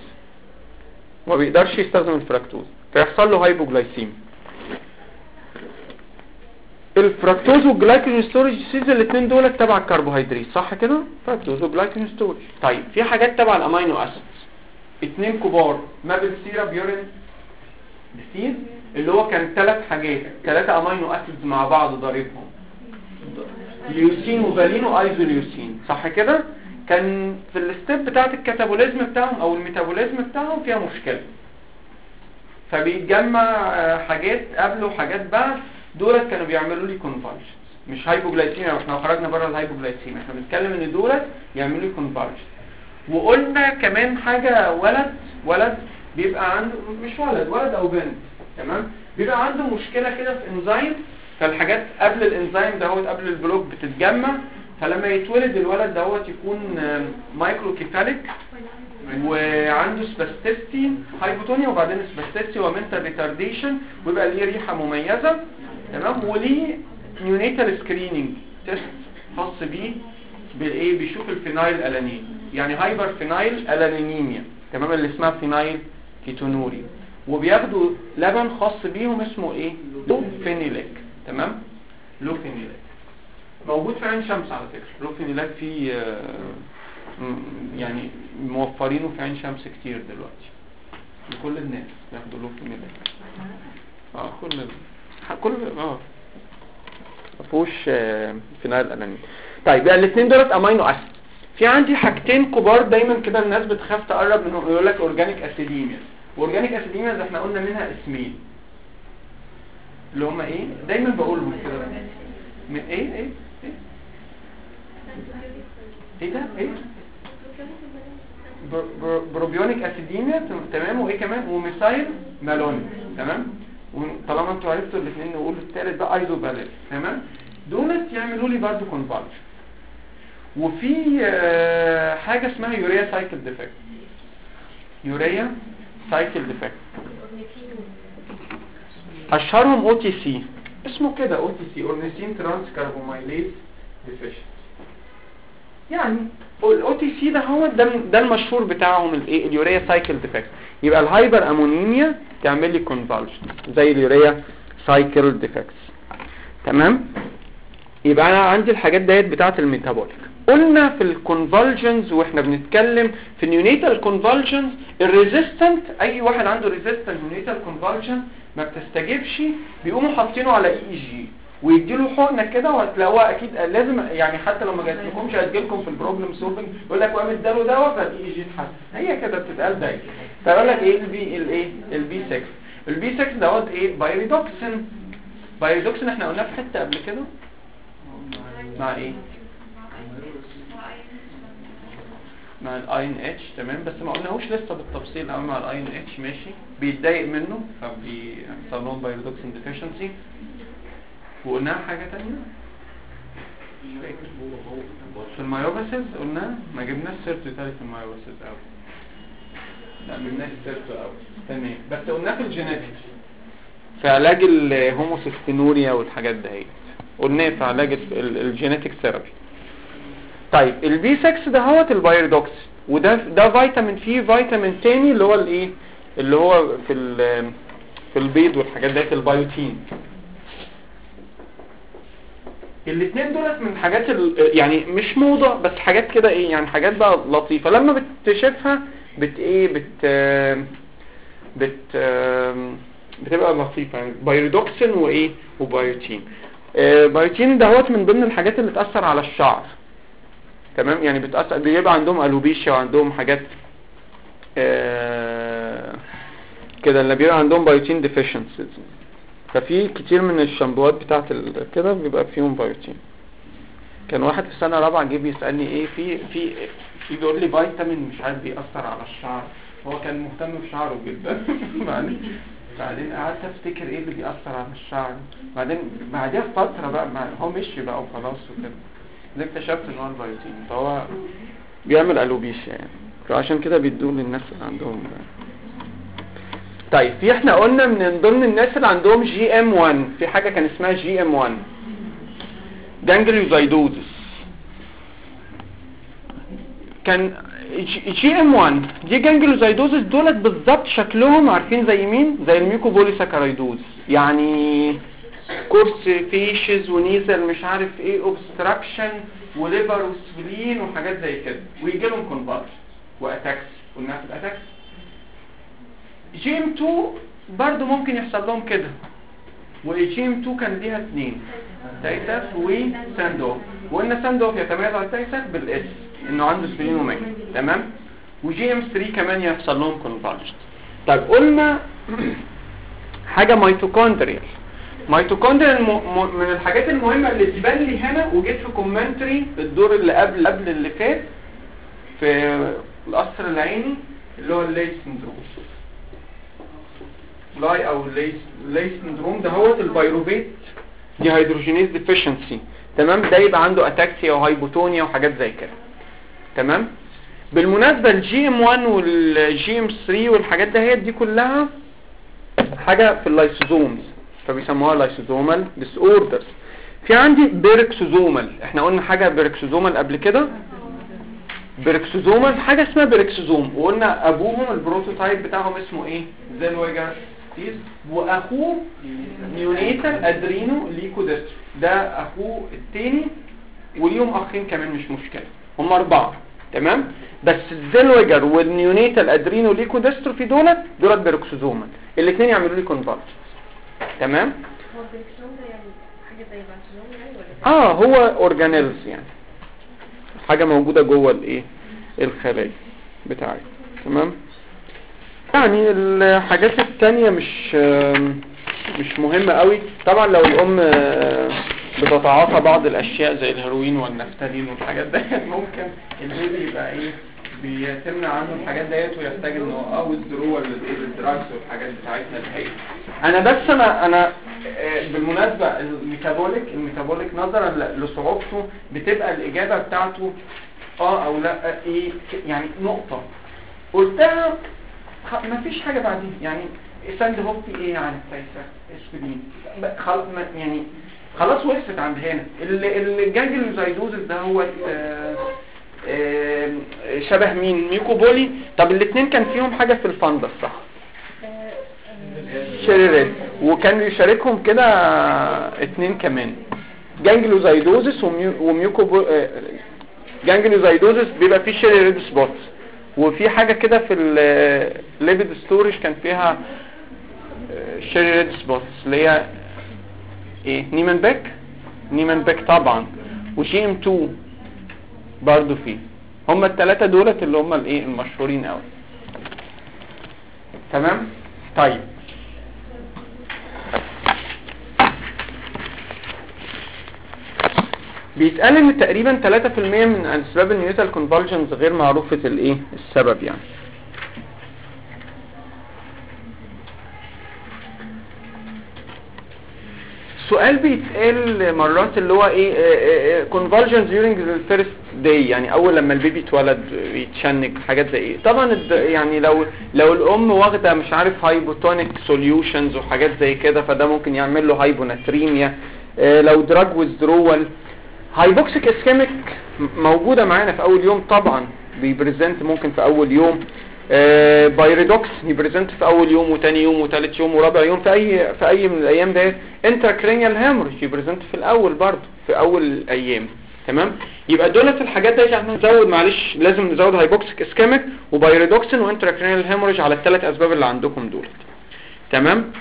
فيحصل له هايبوجلايسيميا. الفراكتوز والجلايكوجين ستورج سيز الاثنين دول تبع الكربوهيدرات صح كده، فراكتوز وجلايكوجين ستورج. طيب في حاجات تبع الامينو اسيدز، 2 كبار، مابل سيرب يورين ديسيز اللي هو كان 3 حاجات، 3 امينو اسيدز مع بعض ضاربهم، ليوسين وفالين وايزوليوسين صح كده. كان في الستيب بتاعت الكاتابوليزم بتاعهم او الميتابوليزم بتاعهم فيها مشكله، فبيتجمع حاجات قبل وحاجات بعد، دولت كانوا بيعملوا لي كونفالجنس مش هايبوجلايسيميا. احنا خرجنا بره الهايبوجلايسيميا، احنا بنتكلم ان دولت يعملوا لي كونفالجنس. وقلنا كمان حاجه، ولد بيبقى عنده، مش ولد او بنت، تمام، بيبقى عنده مشكله كده في انزيم، فالحاجات قبل الانزيم دهوت قبل البلوك بتتجمع، فلما يتولد الولد دهوت يكون مايكروكيفاليك وعنده سباستيستي هايبوتونيا وبعدين سباستيستي ومنتال ريتارديشن، ويبقى ليه ريحه مميزه، تمام، وليه نيونيتال سكريننج تيست خاص بيه بالايه، بيشوف الفينايل الانين، يعني هايبر فينايل الانيميا، تمام، اللي اسمها فينايل كيتونوري، وبياخدوا لبن خاص بيهم اسمه ايه، لوفينيليك، تمام، لوفينيليك موجود في عين شمس على فكره. لوفينيليك فيه يعني موفرينه في عين شمس كتير دلوقتي لكل الناس ياخدوا لوفينيليك. كل مفهوش فينايل الانين. طيب يبقى الاثنين دولت امينو اسيد. في عندي حاجتين كبار دايما كده الناس بتخاف تقرب منهم، يقول لك اورجانيك اسيديميا. واورجانيك اسيديميا احنا قلنا منها اسمين اللي هم ايه، دايما بقولهم كده من ايه ده ايه، بروبيونيك اسيديميا، تمام، وايه كمان، وميثايل مالونيك، تمام. وطالما انتوا عرفتوا الاثنين نقول الثالث بقى ايزوباليل، تمام. دولت يعملوا لي برضو كونفالجن. وفي حاجه اسمها يوريا سايكل ديفكت. يوريا سايكل ديفكت اشهرهم او تي سي، اسمه كده او تي سي، اورنيثين ترانس كاربومايليز ديفيشنسي. يعني الاو تي سي ده المشهور بتاعهم الايه، اليوريا سايكل ديفكت. يبقى الهايبر امونيميا تعمل لي كونفالجن زي اليوريا سايكل ديفكتس، تمام. يبقى انا عندي الحاجات ديت بتاعه الميتابوليك. قلنا في الكونفالجنز واحنا بنتكلم في النيونيتال كونفالجنز، الريزيستنت، اي واحد عنده ريزيستنت نيونيتال كونفالجن ما بتستجيبش، بيقوموا حاطينه على اي جي ويديله حقنه كده، وهتلاقوها اكيد لازم، يعني حتى لو ما جاتلكمش هتجيلكم في البروبلم سولفنج يقول لك وقام اداله دواء فالاي جي اتحسن، هي كده بتتقال دايما. فيقول لك ايه البي 6. البي 6 دوت ايه، بايريدوكسين. بايريدوكسين احنا قلناه في حته قبل كده مع ايه، مع الاي ان اتش، تمام، بس ما قلناهوش لسه بالتفصيل قوي. مع الاي ان اتش ماشي، بيتضايق منه فبيحصل لهم بايريدوكسين ديفيشنسي. وقلنا حاجه ثانيه في المايوباسيس، قلنا ما جبناش سيرته تاني في المايوباسيس قوي، لا ما جبناش سيرته قوي، تمام، بس قلنا في الجينيتكس في علاج الهوموسيستينوريا والحاجات دهيت، قلنا في علاج الجينيتك ثيرابي. طيب البي 6 دهوت البايريدوكس، وده فيتامين، فيه فيتامين تاني اللي هو الايه، اللي هو في البيض والحاجات ديت، البيوتين. الاثنين دولت من حاجات يعني مش موضة، بس حاجات كده ايه، يعني حاجات بقى لطيفة لما بتكتشفها بتبقى لطيفة، يعني بايريدوكسين وايه وبايوتين. بايوتين دهوت من ضمن الحاجات اللي تأثر على الشعر، تمام، يعني بتأثر، بيبقى عندهم الوبيشيا وعندهم حاجات كده اللي بيبقى عندهم بايوتين ديفيشنسيز. ففي كتير من الشامبوات بتاعت كده بيبقى فيهم بايوتين. كان واحد في سنه رابعه جه بيسالني ايه في بيقول لي فيتامين مش عارف بيأثر على الشعر. هو كان مهتم بشعره جدا. بعدين قعدت افتكر ايه اللي بيأثر على الشعر. بعدين بعدها فتره بقى هو مشي بقى وخلاص وكده. اللي اكتشفت ان هو البيوتين فهو بيعمل الوبيشيا يعني، فعشان كده بيدوه للناس اللي عندهم. طيب في احنا قلنا من ضمن الناس اللي عندهم جي ام 1 في حاجه كان اسمها جي ام 1 جانجليوزايدوزس. كان جي ام 1 دي جانجليوزايدوزس دولت بالظبط شكلهم عارفين زي مين؟ زي الميوكوبوليساكرايدوز، يعني كورس فيشز ونيزل مش عارف ايه اوبستراكشن وليفر وسبلين وحاجات زي كده، ويجي لهم كونفالجن واتاكس. قلنا في الاتاكس جي ام 2 برضه ممكن يحصل لهم كده. وجي ام 2 كان ليها اثنين، تايساك وساندوف. وقلنا ساندوف يتميز على تايساك بالاس انه عنده سبلين وميجا، تمام. وجي ام 3 كمان يحصل لهم كونفالجن. طيب قلنا حاجه ميتوكوندريال. ميتوكوندريال من الحاجات المهمه اللي تبان لي هنا، وجيت في كومنتري الدور اللي قبل اللي فات في القصر العيني اللي هو الليس سندروم. لاي او ليس سندروم ده هو البيروفيت دي هيدروجينيز ديفيشنسي، تمام. ده يبقى عنده اتاكسيا وهايبوتونيا وحاجات زي كده، تمام. بالمناسبه الجي ام 1 والجي ام 3 والحاجات دي كلها حاجه في اللايسوزومز، فبيسموها لايسوزومال ديس اوردرز. في عندي بيركسوزومال، احنا قلنا حاجه بيركسوزومال قبل كده، بيركسوزومال حاجه اسمها بيركسوزوم، وقلنا ابوهم البروتوتايب بتاعهم اسمه ايه؟ زيلويجر تيز، واخوه نيونيتال ادرينو ليكودستر، ده اخوه الثاني، وليهم اخين كمان مش مشكله، هم 4، تمام. بس الزيلويجر والنيونيتال ادرينو ليكودستر في دولت بيركسوزومال، الاثنين يعملوا لي كونفالجن، تمام. هو البريكسون ده يعني حاجه زي بارسلون يعني ولا هو اورجانيلز يعني حاجه موجوده جوه الايه الخلايا بتاعي، تمام. يعني الحاجات التانية مش مهمة قوي طبعا. لو الام بتتعاطى بعض الاشياء زي الهيروين والنفتالين والحاجات ديت ممكن البيبي يبقى ايه بيتمنع عنه الحاجات ديت ويحتاج انه ويزدرول للدراجز والحاجات بتاعتنا الحقيقة. انا بس انا بالمناسبة الميتابوليك نظرا لصعوبته بتبقى الاجابة بتاعته او لا ايه يعني نقطة قلتها ما فيش حاجة بعدين، يعني ساند هوبي ايه يعني تايساك اسبرين خلاص يعني خلاص وقفت عند هنا. الجانجليوزايدوزس ده هو شبه مين؟ ميوكوبولي. طب الاثنين كان فيهم حاجة في الفندس صح؟ شيريريد، وكان بيشاركهم كده اثنين كمان جانجليوزايدوزس وميوكوبولي. جانجليوزايدوزس بيبقى فيه شيريريد سبوتس، وفي حاجة كده في الليبيد ستوريج كان فيها شيريريد سبوتس اللي هي ايه؟ نيمان بيك طبعا، وجي ام 2 برضو فيه. هم الثلاثة دولت اللي هم الايه المشهورين قوي، تمام. طيب بيتقال ان تقريبا 3% من اسباب النيوتال كونفالجنز غير معروفة الايه السبب يعني. سؤال بيتقال مرات اللي هو ايه convulsions during the first day، يعني اول لما البيبي اتولد يتشنج حاجات زي ايه. طبعا يعني لو الام واخده مش عارف هايبوتونيك سوليوشنز وحاجات زي كده فده ممكن يعمل له هايبوناتريميا. لو دراج ويزدرول. هايبوكسيك اسكيميك موجوده معانا في اول يوم طبعا، بيبريزنت ممكن في اول يوم. بايريدوكس يبريزنت في اول يوم وثاني يوم وثالث يوم ورابع يوم في اي من الايام ديت. انتراكرينيال هاموريج يبريزنت في الاول برضه في اول الايام، تمام. يبقى دولت الحاجات دي احنا نزود معلش لازم نزود هايبوكسيك اسكيميك وبايريدوكسين وانتراكرينيال هاموريج على الثلاث اسباب اللي عندكم دولت، تمام.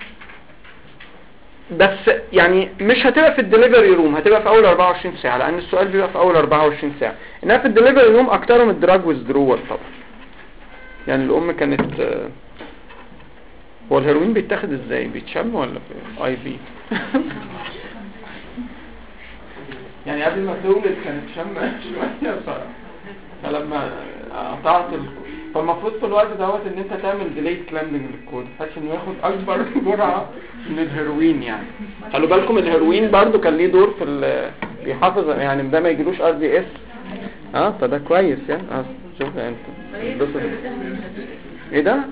بس يعني مش هتبقى في الدليفري روم، هتبقى في اول 24 ساعه لان السؤال بيبقى في اول 24 ساعه. انها في الدليفري روم اكترهم الدراج ويزدرول طبعا. يعني الام كانت هو الهيروين بيتاخد ازاي؟ بيتشم ولا في اي في؟ يعني قبل ما تولد كانت شامه شويه فلما قطعت فالمفروض في الوقت دوت ان انت تعمل ديليت كلامبنج للكود بحيث انه ياخد اكبر جرعه من الهيروين. يعني خلوا بالكم الهيروين برضو كان ليه دور في بيحافظ يعني ده ما يجيلوش ار دي اس. فده كويس يعني. شوف انت ايه ده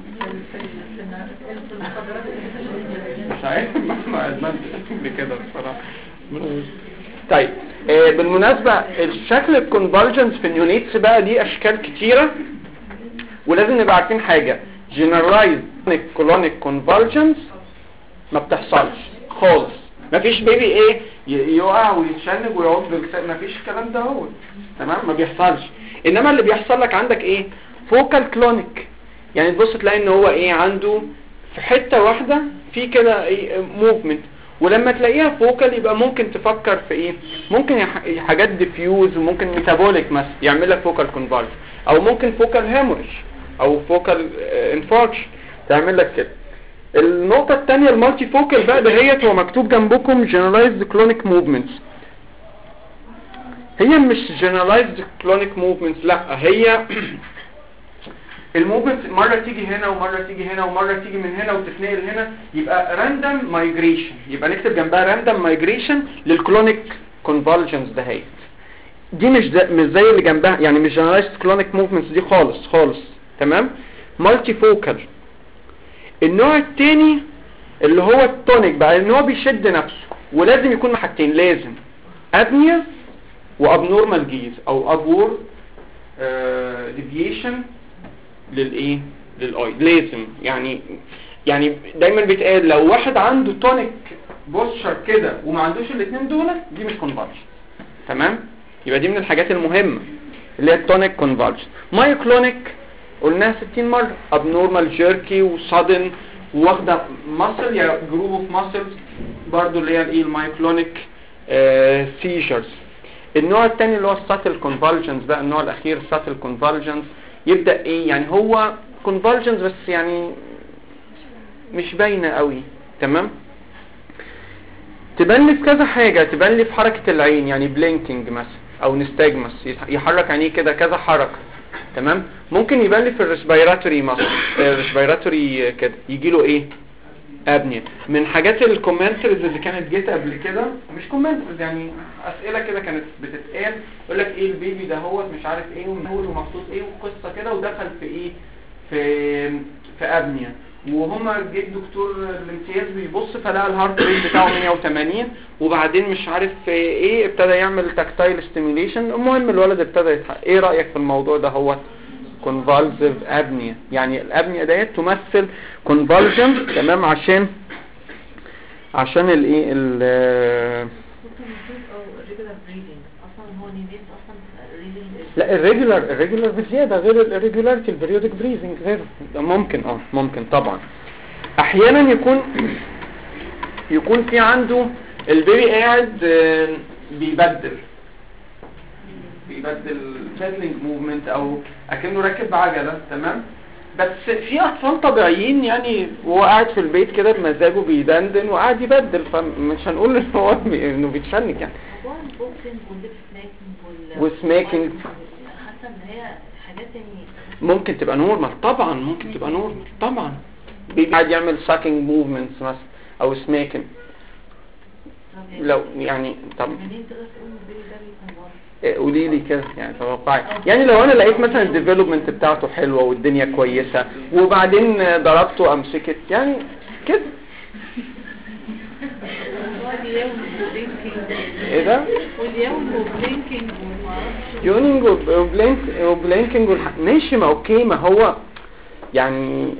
مش عارف ما ادمنتش بكده بصراحه. طيب بالمناسبة الشكل الكونفرجنس في النيونيتس بقى دي اشكال كتيرة ولازم نبقى عارفين حاجة generalized colonic convergence ما بتحصلش خالص. مفيش بيبي ايه يقع ويتشنج ويقعد مفيش الكلام ده هو تمام ما بيحصلش. انما اللي بيحصل لك عندك ايه فوكال كلونيك يعني تبص تلاقي ان هو ايه عنده في حتة واحدة في كده ايه موفمنت ولما تلاقيها فوكال يبقى ممكن تفكر في ايه ممكن حاجات ديفيوز وممكن ميتابوليك مثلا يعمل لك فوكال كونفرجن او ممكن فوكال هيموريج او فوكال انفاركشن تعمل لك كده. النقطة الثانية المالتي فوكال بقى دهيت هو مكتوب جنبكم generalized clonic movements. هي مش generalized clonic movements لا هي الموفمنت مرة تيجي هنا ومرة تيجي هنا ومرة تيجي من هنا وتتنقل هنا يبقى random migration يبقى نكتب جنبها random migration للكلونيك convergence دهيت. دي مش زي اللي جنبها يعني مش generalized clonic movements دي خالص تمام. مالتي فوكال النوع الثاني اللي هو التونيك بقى ان هو بيشد نفسه ولازم يكون حاجتين لازم ابنيا وابنورمال جيز او ابور ديفيشن للايه للاي لازم يعني دايما بيتقال لو واحد عنده تونيك بوستشر كده وما عندوش الاثنين دول دي مش كونفرجن تمام. يبقى دي من الحاجات المهمه اللي هي التونيك كونفرجن. مايوكلونيك قلناها 60 مرة abnormal jerky وصدن واخده muscle يا جروب اوف muscles برضو اللي هي الايه المايكلونيك seizures. النوع الثاني اللي هو subtle convulsions بقى النوع الاخير subtle convulsions يبدأ ايه يعني هو convulsions بس يعني مش باينه قوي تمام. تبان لي في كذا حاجه تبان لي في حركه العين يعني بلينكينج مثلا او نستاجمس يحرك عينيه كده كذا حركه تمام. ممكن يبان لي في الريسبيراتوري مثلا الريسبيراتوري كده يجي له ايه ابنيا. من حاجات الكومنتريز اللي كانت جيت قبل كده مش كومنتريز يعني اسئله كده كانت بتتقال يقول لك ايه البيبي ده هو مش عارف ايه ومنول ومخصوص ايه وقصه كده ودخل في ايه في ابنيا وهما جه الدكتور الامتياز بيبص فلقى الهارت ريت بتاعه 180 وبعدين مش عارف ايه ابتدى يعمل تاكتايل ستيميوليشن. المهم الولد ابتدى يتحقق. ايه رايك في الموضوع ده هو كونفالسيف ابنيا يعني الابنيا ديت تمثل كونفالجن تمام عشان الايه لا الريجولار بزياده غير الريجولاريتي البريودك بريزنج غير ممكن طبعا. احيانا يكون في عنده البيبي قاعد بيبدل بادلينج موفمنت او اكنه راكب بعجله تمام. بس في اطفال طبيعيين يعني وهو قاعد في البيت كده بمزاجه بيدندن وقاعد يبدل فمش هنقول ان هو انه بيتشنك يعني وسماكينج حاسه ان هي حاجات يعني ممكن تبقى نورمال طبعا ممكن تبقى نورمال طبعا. بيبي قاعد يعمل ساكينج موفمنتس مثلا او سماكينج لو يعني طب قولي لي كده يعني توقعي يعني لو انا لقيت مثلا الديفلوبمنت بتاعته حلوه والدنيا كويسه وبعدين ضربته امسكت يعني كده ايه ده واليوم وبلينكينج يونينج وبلينكينج ماشي ما اوكي ما هو يعني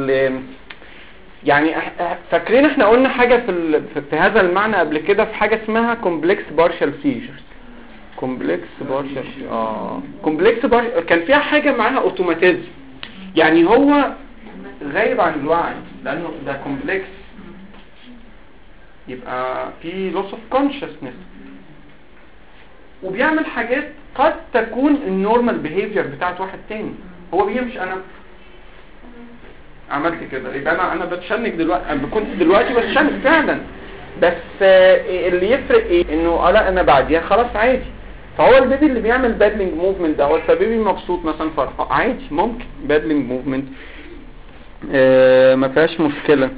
يعني فاكرين احنا قلنا حاجه في هذا المعنى قبل كده في حاجه اسمها كومبلكس بارشال سيجرز كومبلكس بارشال كان فيها حاجه معاها اوتوماتيزم يعني هو غايب عن الوعي لانه ده كومبلكس يبقى في loss of consciousness وبيعمل حاجات قد تكون النورمال بيهيفير بتاعت واحد تاني. هو بيمشي انا عملت كده يبقى انا بتشنج دلوقتي انا كنت دلوقتي بتشنج فعلا بس اللي يفرق ايه انه لا انا بعديها خلاص عادي. فهو البيبي اللي بيعمل بادلينج موفمنت ده هو فبيبي مبسوط مثلا فرحان عادي ممكن بادلينج موفمنت ما فيهاش مشكله.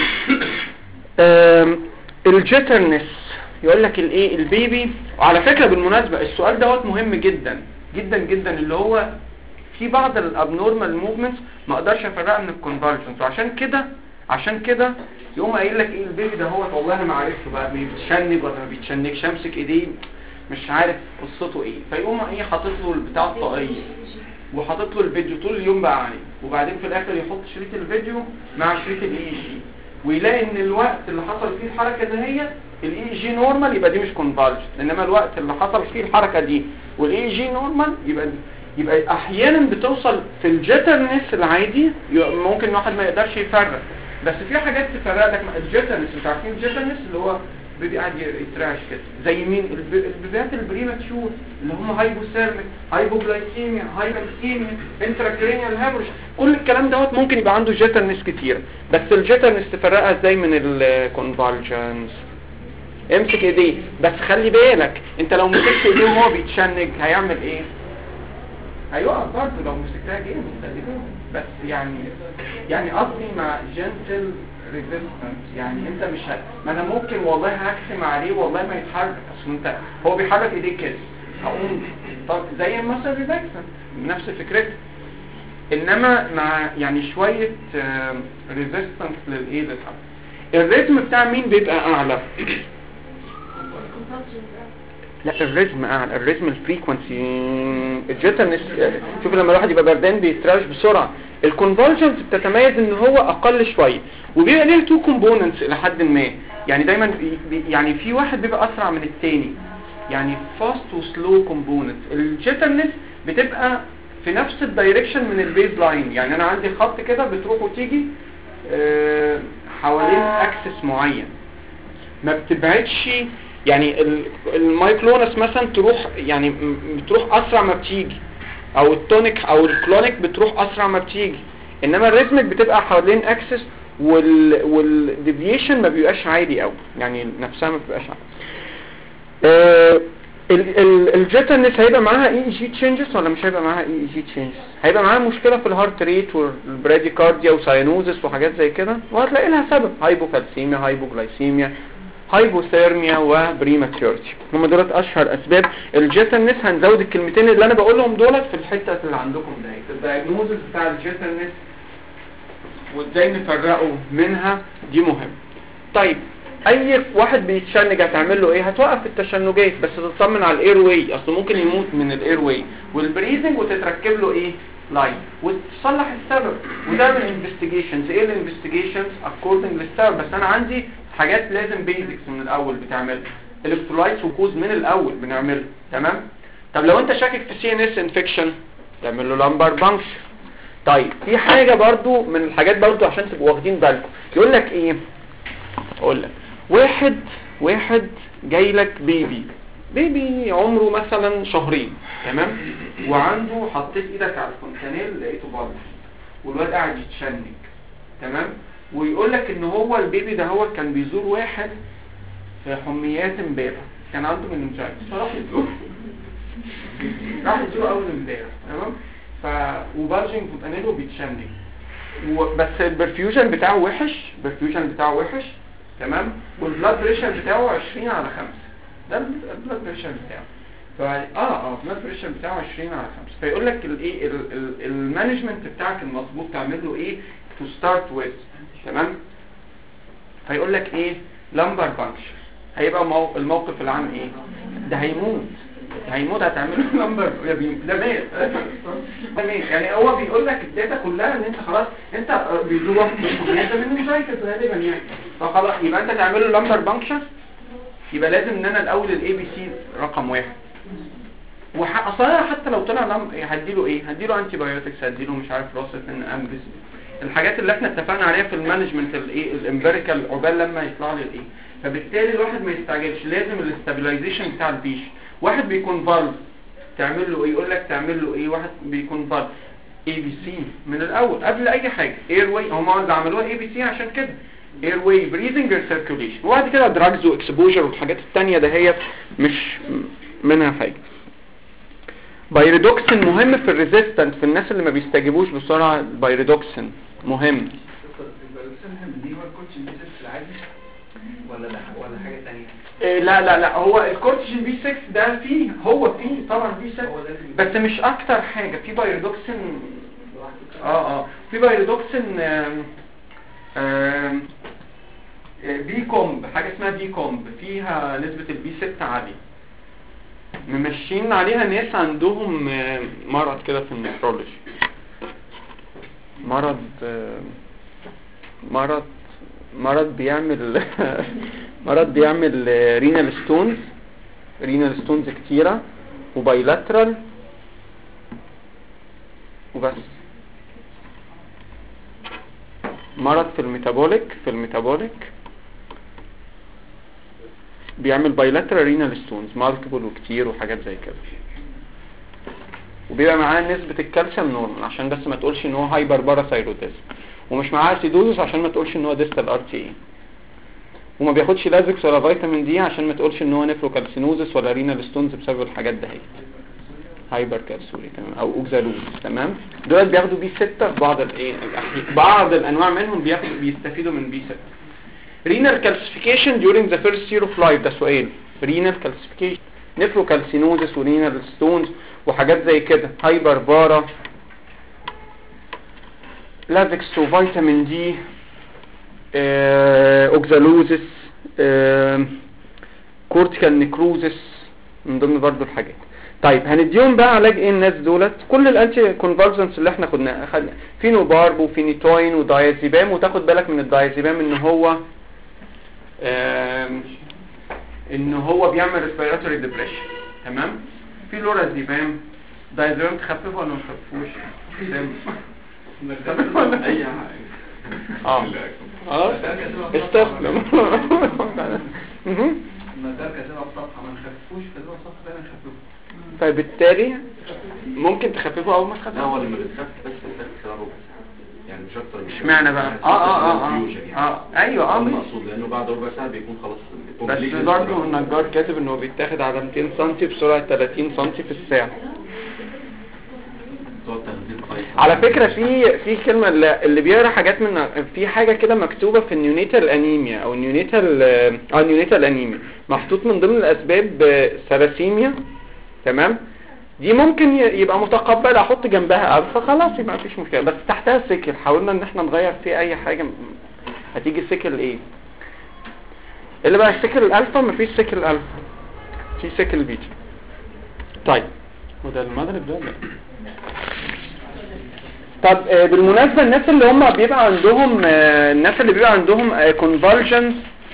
الجيترنس يقول لك الايه البيبي. وعلى فكره بالمناسبه السؤال دوت مهم جدا جدا جدا اللي هو في بعض الابنورمال موفمنتس ما اقدرش افرقها من الكونفرجنس وعشان كده يقوم قايل لك ايه البيبي ده هو والله انا ما عرفته بقى بيتشنج ولا ما بيتشنجش امسك ايديه مش عارف قصته ايه فيقوم ايه حاطط له البتاع الطاقيه وحاطط له الفيديو طول اليوم بقى عليه وبعدين في الاخر يحط شريط الفيديو مع شريط الاي جي ويلاقي ان الوقت اللي حصل فيه الحركه ده هي الاي جي نورمال يبقى دي مش كونفرجن انما الوقت اللي حصل فيه الحركه دي والاي جي نورمال يبقى احيانا بتوصل في الجيترنس العادي ممكن واحد ما يقدرش يفرق بس في حاجات تفرق لك الجيترنس. انتوا عارفين الجيترنس اللي هو بيبي قاعد يتراش كده زي مين البيبيات البريماتشور اللي هم هايبوثيرميك هايبوجلايسيميا هايبوكسيميا انتراكرينيال هامورج كل الكلام دوت ممكن يبقى عنده جيترنس كتير. بس الجيترنس تفرقها ازاي من الكونفالجنس؟ امسك ايديه بس خلي بالك انت لو مسكت ايديه وهو بيتشنج هيعمل ايه؟ هيقف برضه لو مسكتها جامد خلي بالك بس يعني قصدي مع جنتل ريزيستنس يعني انت مش ما انا ممكن والله هكسم عليه والله ما يتحرك اصل انت هو بيحرك ايديه كده هقوم طب زي مثلا ريلاكسن نفس فكرته انما مع يعني شويه ريزيستنس للايه الريتم بتاع مين بيبقى اعلى؟ لا الريتم اعلى الريتم الفريكوانسي الجيترنس شوف لما الواحد يبقى بردان بيتراش بسرعه. الكونفولجنس بتتميز ان هو اقل شويه وبيبقى ليه تو كومبوننتس الى حد ما يعني دايما يعني في واحد بيبقى اسرع من الثاني يعني فاست وسلو كومبوننتس. الجيترنس بتبقى في نفس الدايركشن من البيز لاين يعني انا عندي خط كده بتروح وتيجي حوالين اكسس معين ما بتبعدش يعني المايكلونس مثلا تروح يعني بتروح اسرع ما بتيجي او التونيك او الكلونيك بتروح اسرع ما بتيجي انما الريزمك بتبقى حوالين اكسس والديفيشن ما بيبقاش عالي قوي يعني نفسها ما بتبقاش عالي. الجيترنس هيبقى معاها اي جي تشينجز ولا مش هيبقى معاها اي جي تشينجز؟ هيبقى معاها مشكله في الهارت ريت والبراديكارديا وساينوزس وحاجات زي كده وهتلاقي لها سبب هايبوكالسيميا هايبوجلايسيميا هايبوثيرميا وبريماتيورتي هم دولت اشهر اسباب الجيترنس. هنزود الكلمتين اللي انا بقولهم دولت في الحته اللي عندكم ده الدايجنوزس بتاع الجيترنس وازاي نفرقه منها دي مهم. طيب اي واحد بيتشنج هتعمل له ايه؟ هتوقف التشنجات بس تطمن على الاير واي اصل ممكن يموت من الاير واي والبريزنج وتتركب له ايه لاين وتصلح السبب وتعمل انفستيجيشنز. ايه الانفستيجيشنز اكوردنج للسبب بس انا عندي حاجات لازم بيزكس من الاول بتعملها الكترولايتس وكوز من الاول بنعملها تمام. طب لو انت شاكك في سي ان اس انفكشن تعمل له لامبر بانكشر. طيب في حاجه برضو من الحاجات برضو عشان تبقوا واخدين بالكم يقول لك ايه اقول لك واحد جاي لك بيبي عمره مثلا شهرين تمام وعنده حطيت ايدك على الفونتانيل لقيته بلط والواد قاعد يتشنج تمام ويقول لك ان هو البيبي ده هو كان بيزور واحد في حميات امبارح كان عنده مننجايتس فراح يزور اول امبارح تمام وبالجنج فونتانيل وبيتشنج بس البرفيوجن بتاعه وحش تمام والبلاد بريشر بتاعه 20/5 ده البلاد بريشر بتاعه البلاد بريشر بتاعه 20/5 فيقول لك الايه المانجمنت بتاعك المظبوط تعمل له ايه تو ستارت ويز تمام. فيقول لك ايه لامبر بانكشر هيبقى الموقف العام ايه ده هيموت هتعمل له لامبر ده مات يعني هو بيقول لك الداتا كلها ان انت خلاص انت بيزور ده من مشاكل غالبا يعني فخلاص يبقى انت تعمل له لامبر بانكشر يبقى لازم ان انا الاول الاي بي سي رقم 1 اصلا حتى لو طلع هديله انتي بايوتكس هديله مش عارف روسيتين امبس الحاجات اللي احنا اتفقنا عليها في المانجمنت الايه الامبيريكال عقبال لما يطلع لي الايه. فبالتالي الواحد ما يستعجلش لازم الاستابيلايزيشن بتاع البيش. واحد بيكون فالف تعمل له ايه يقول لك تعمل له ايه واحد بيكون فالف اي بي سي من الاول قبل اي حاجه اير واي هم اللي عملوها اي بي سي عشان كده اير واي بريزنج سيركيوليشن. وبعد كده دراجز واكسبوجر والحاجات التانية دهيت مش منها حاجه. بايريدوكسين مهم في الريزيستنت في الناس اللي ما بيستجيبوش بسرعه. البايريدوكسين مهم. ولا حاجه ثانيه؟ لا هو الكورتيجين بي 6 ده فيه طبعا بي 6 بس مش اكتر حاجه. في بايريدوكسين في بايريدوكسين بي كومب، حاجه اسمها بي كومب فيها نسبه البي 6 عاليه، ممشين عليها ناس عندهم مرض كده في النفرولوجي، مرض بيعمل مرض بيعمل رينال ستونز كتيرة وبايلاترال وبس. مرض في الميتابوليك بيعمل بايلاترال رينال ستونز مالتيبل وكتير وحاجات زي كده، وبيبقى معاه نسبة الكالسيوم نورمال عشان بس ما تقولش ان هو هايبر باراثايرويدزم، ومش معاه اسيدوزس عشان ما تقولش ان هو ديستال ار تي اي، وما بياخدش لازكس ولا فيتامين دي عشان ما تقولش ان هو نيفروكالسينوزس ولا رينال ستونز بسبب الحاجات دهيت. هايبر كالسوري تمام او اوكزالوزس تمام. دول بياخدوا بي 6 في بعض الانواع منهم بيستفيدوا من بي 6. رينال كالسيفيكيشن during the first year of life ده سؤال. رينال كالسيفيكيشن نيفروكالسينوزس ورينال ستونز وحاجات زي كده، هايبر بارا لازكس وفيتامين دي اوكزالوزس كورتيكال نيكروزس من ضمن برضو الحاجات. طيب هنديهم بقى علاج ايه الناس دولت؟ كل الانتي كونفالسنس اللي احنا خدنا فينوبارب وفينيتوين ودايازيبام، وتاخد بالك من الدايازيبام ان هو بيعمل ريسبيراتوري ديبريشن تمام. في لورازيبام دايازيبام تخففه ولا ما تخففوش؟ اي حاجه استسلم. المدار كاتبها في صفحه ما نخففوش، كاتبها في صفحه ثانيه نخففه. فبالتالي ممكن تخففه او ما تخففوش. لا هو لما بتخفف بس بتخفف ربع ساعه يعني مش اكتر. اشمعنى بقى؟ ايوه المقصود لانه بعد ربع ساعه بيكون خلاص. بس برضه النجار كاتب انه بيتاخد على 200 سم بسرعه 30 سم في الساعه. على فكرة في كلمة اللي بيقرا حاجات من في حاجة كده مكتوبة في النيونيتال انيميا او النيونيتال انيميا محطوط من ضمن الاسباب ثلاسيميا تمام. دي ممكن يبقى متقبل احط جنبها الفا خلاص يبقى مفيش مشكلة، بس تحتها سيكل حاولنا ان احنا نغير فيه اي حاجة هتيجي سيكل ايه اللي بقى السيكل الالفا. مفيش سيكل الفا، في سيكل بيتا. طيب وده المغرب ده ولا طب بالمناسبة الناس اللي هم بيبقى عندهم كونفالجنز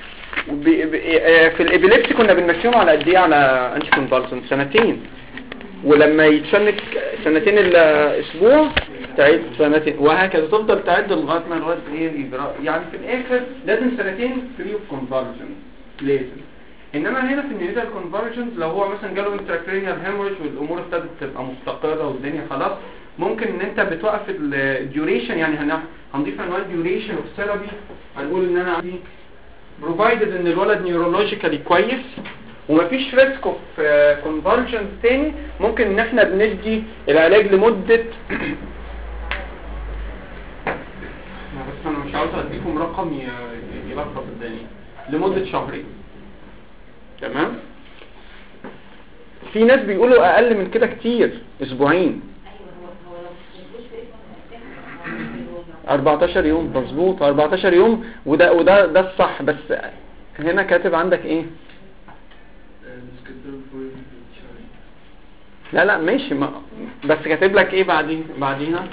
في الابيليبسي كنا بنمشيهم على قد ايه على انتي كونفالجنز؟ 2 سنين، ولما يتشنك 2 الا اسبوع تعيد 2 سنين وهكذا تفضل تعد لغايه ايه الاجراء. يعني في الاخر لازم 2 فري اوف كونفالجنز لازم. انما هنا في النيوتال كونفالجنز لو هو مثلا جاله انتراكرينيال هيموريج والامور ابتدت تبقى مستقره والدنيا خلاص، ممكن ان انت بتوقف الديوريشن. يعني هنضيف عنوان ديوريشن اوف ثيرابي، هنقول ان انا عندي بروفايدد ان الولد نيورولوجيكالي كويس ومفيش ريسك اوف كونفالجنز تاني، ممكن ان احنا بندي العلاج لمده بس انا مش عاوز اديكم رقم يلخبط الدنيا، لمده 2 شهر تمام. في ناس بيقولوا اقل من كده كتير، 2 أسبوع 14 يوم مظبوط 14 يوم وده الصح. بس هنا كاتب عندك ايه؟ لا ماشي بس كاتب لك ايه بعديها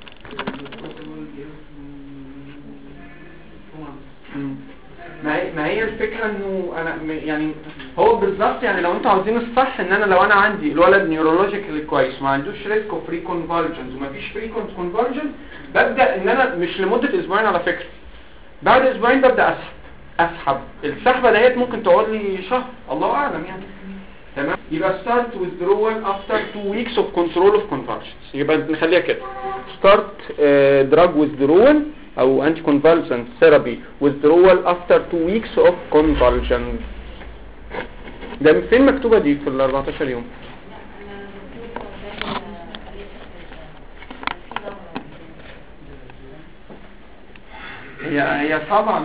ما هي الفكرة انه انا يعني هو بالظبط. يعني لو انتوا عاوزين الصح ان انا لو انا عندي الولد نيورولوجيكال كويس وما عندوش ريسك اوف فري كونفالجنز وما فيش فري كونفالجنز، ببدا ان انا مش لمده 2 أسبوع على فكره، بعد 2 أسبوع ببدا اسحب السحبه دهيت ممكن تقعد لي شهر الله اعلم يعني تمام. يبقى start withdrawal after 2 weeks of control of convulsions. يبقى نخليها كده start drug withdrawal او anti convulsant therapy withdrawal after 2 weeks of convulsions. ده فين مكتوبة دي في ال 14 يوم؟ هي طبعا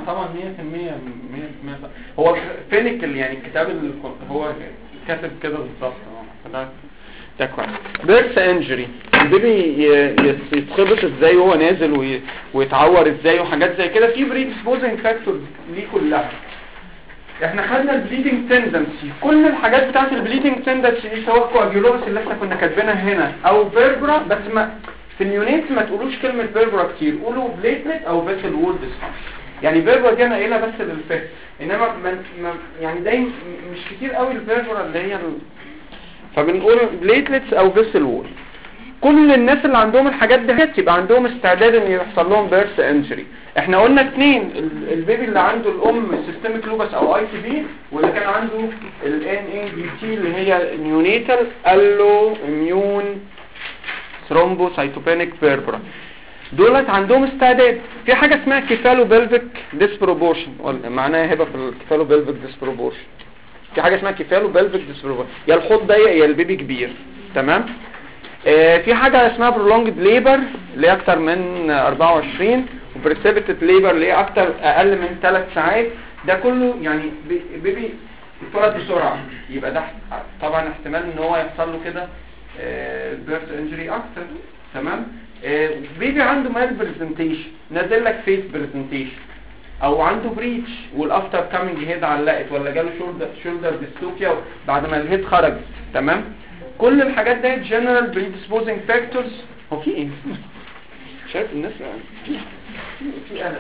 100% هو فين يعني الكتاب اللي هو كاتب كده بالظبط. ده كويس. بيرث انجري، البيبي يتخبط ازاي وهو نازل ويتعور ازاي وحاجات زي كده، في بريدسبوزنج فاكتورز ليه كلها. احنا خدنا البليدنج تندنسي، كل الحاجات بتاعت البليدنج تندنسي دي سواء كواجيولوس اللي احنا كنا كاتبينها هنا او فيربرا، بس ما في اليونيت ما تقولوش كلمة فيربرا كتير، قولوا بليتلت او فيسل وول ديسفانكشن. يعني فيربرا دي انا قايلها بس للفهم، انما يعني دايما مش كتير قوي الفيربرا اللي هي فبنقول بليتلتس او فيسل وول. كل الناس اللي عندهم الحاجات دي يبقى عندهم استعداد ان يحصل لهم بيرث انجري. احنا قلنا اثنين، البيبي اللي عنده الام سيستميك لوبس او اي تي بي، واللي كان عنده الان ان بي تي اللي هي نيونيتال الو اميون ثرومبوسايتوبينيك فيربرا، دولت عندهم استعداد. في حاجه اسمها كيفالو بلفيك ديسبروبورشن، معناها هبه في الكيفالو بلفيك ديسبروبورشن. في حاجه اسمها كيفالو بلفيك ديسبروبورشن، يا الحوض ضيق يا البيبي كبير، تمام. في حاجه اسمها برولونجد ليبر اللي هي اكتر من 24، وبريسيبيتد ليبر اللي هي اقل من 3 ساعات. ده كله يعني بيبي اتولد بسرعه، يبقى ده طبعا احتمال ان هو يحصل له كده بيرث انجري اكتر، تمام. بيبي عنده مال برزنتيشن، نازل لك فيس برزنتيشن، او عنده بريتش والافتر كامينج هيد علقت، ولا جاله شولدر ديستوكيا بعد ما الهيد خرجت، تمام. كل الحاجات دي جنرال بريدسبوزنج فاكتورز. هو في ايه؟ شايف الناس في قلق.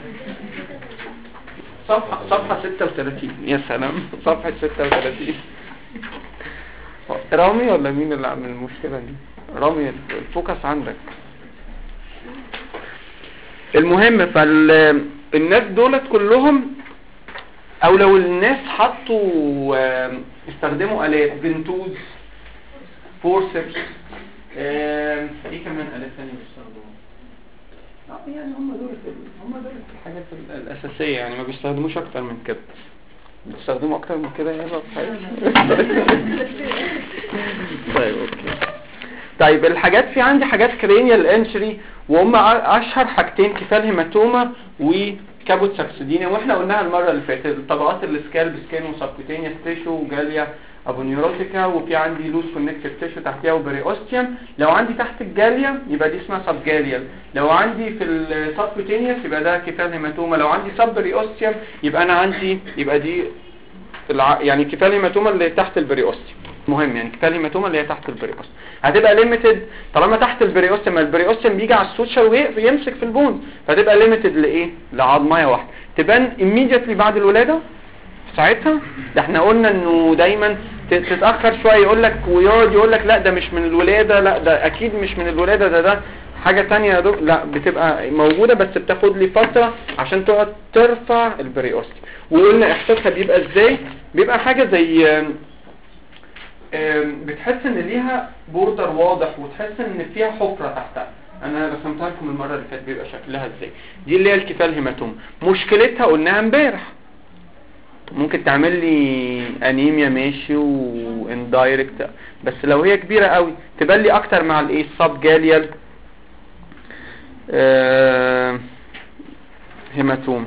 صفحه 36 يا سلام، صفحه 36. رامي ولا مين اللي عامل المشكله دي؟ رامي الفوكس عندك. المهم فالناس دولت كلهم، او لو الناس حطوا استخدموا الات بنتوز فورسبس، ايه كمان الات ثانيه بيستخدموها؟ يعني هم دول الحاجات الاساسيه، يعني ما بيستخدموش اكتر من كده. بتستخدموا اكتر من كده يا بقى صحيح. طيب اوكي. طيب الحاجات، في عندي حاجات كرينيال انشري، وهم اشهر حاجتين كفال هيماتوما وكابوت ساكسيدينيا، واحنا قلناها المره اللي فاتت. الطبقات السكالب سكين وسبكوتينيوس تيشو وجاليا ابونيوروتيكا، وفي عندي لوز كونكتيف تيشو تحتيها وبريوستيوم. لو عندي تحت الجاليا يبقى دي اسمها سب جاليال، لو عندي في السبكوتينيوس يبقى ده كفال هيماتوما، لو عندي سب بريوستيوم يبقى انا عندي يبقى دي يعني كفال هيماتوما اللي تحت البريوستيوم. مهم يعني كفال هيماتوما اللي هي تحت البريوستيوم هتبقى ليميتد طالما تحت البريوستيوم. البريوستيوم بيجي على السوتشر ويمسك في البون، فتبقى ليميتد لايه؟ لعظميه واحده، تبان immediately بعد الولاده. ساعتها ده احنا قلنا انه دايما تتاخر شويه، يقول لك ويقعد يقول لك لا ده مش من الولاده، لا ده اكيد مش من الولاده، ده حاجه ثانيه يا دكتور. لا، بتبقى موجوده بس بتاخد لي فتره عشان تقعد ترفع البريوستيوم. وقلنا احساسها بيبقى ازاي؟ بيبقى حاجه زي بتحس ان ليها بوردر واضح، وتحس ان فيها حفره تحتها. انا رسمتها لكم المره اللي فاتت بيبقى شكلها ازاي. دي اللي هي الكفال هيماتوما. مشكلتها قلناها امبارح، ممكن تعمل لي انيميا ماشي واندايركت، بس لو هي كبيره قوي تبان لي اكتر مع الايه؟ السب جاليال هيماتوما.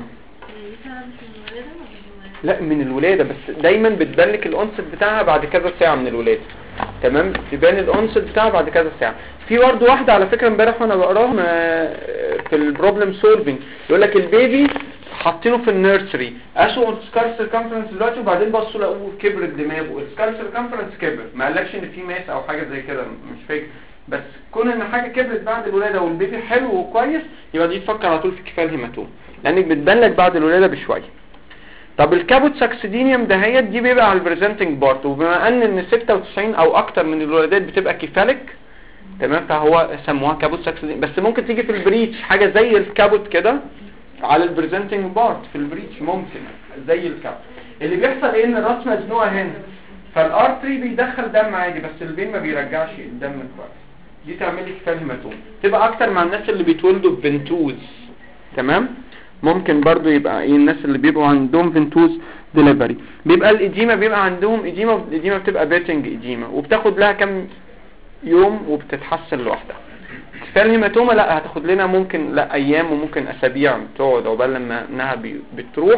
لا من الولاده، بس دايما بتبان لك الانست بتاعها بعد كذا ساعه من الولاده، تمام. تبان الانست بتاعها بعد كذا ساعه. في برضه واحده على فكره امبارح وانا بقراهم في البروبلم سولفنج، يقول لك البيبي حاطينه في النيرسري، قاسوا السكار سيركمفرنس دلوقتي، وبعدين بصوا لقوه كبرت دماغه، السكار سيركمفرنس كبر، ما قالكش ان في ماس او حاجه زي كده، مش فاكر، بس كون ان حاجه كبرت بعد الولاده والبيبي حلو وكويس، يبقى دي تفكر على طول في كفال هيماتوما، لانك بتبان لك بعد الولاده بشويه. طب الكابوت ساكسيدينيوم دهيت دي بيبقى على البريزنتنج بارت، وبما ان 96 او اكتر من الولادات بتبقى كيفاليك، تمام، فهو سموها كابوت ساكسيدينيوم. بس ممكن تيجي في البريتش حاجه زي الكابوت كده على البريزنتنج بارت في البريتش، ممكن زي الكابوت. اللي بيحصل ايه؟ ان الراس مزنوقه هنا، فالارتري بيدخل دم عادي، بس الفين ما بيرجعش الدم كويس. دي تعمل لي كفال هيماتوما، تبقى اكتر مع الناس اللي بيتولدوا بفنتوز، تمام. ممكن برضو يبقى ايه الناس اللي بيبقوا عندهم فينتوز ديليفري بيبقى الاديمه بيبقى عندهم اديمه، والاديمه بتبقى بيتنج اديمه وبتاخد لها كام يوم وبتتحسن لوحدها. كفايه الهيماتوما لا هتاخد لنا ممكن لا ايام وممكن اسابيع تقعد عقبال لما انها بتروح.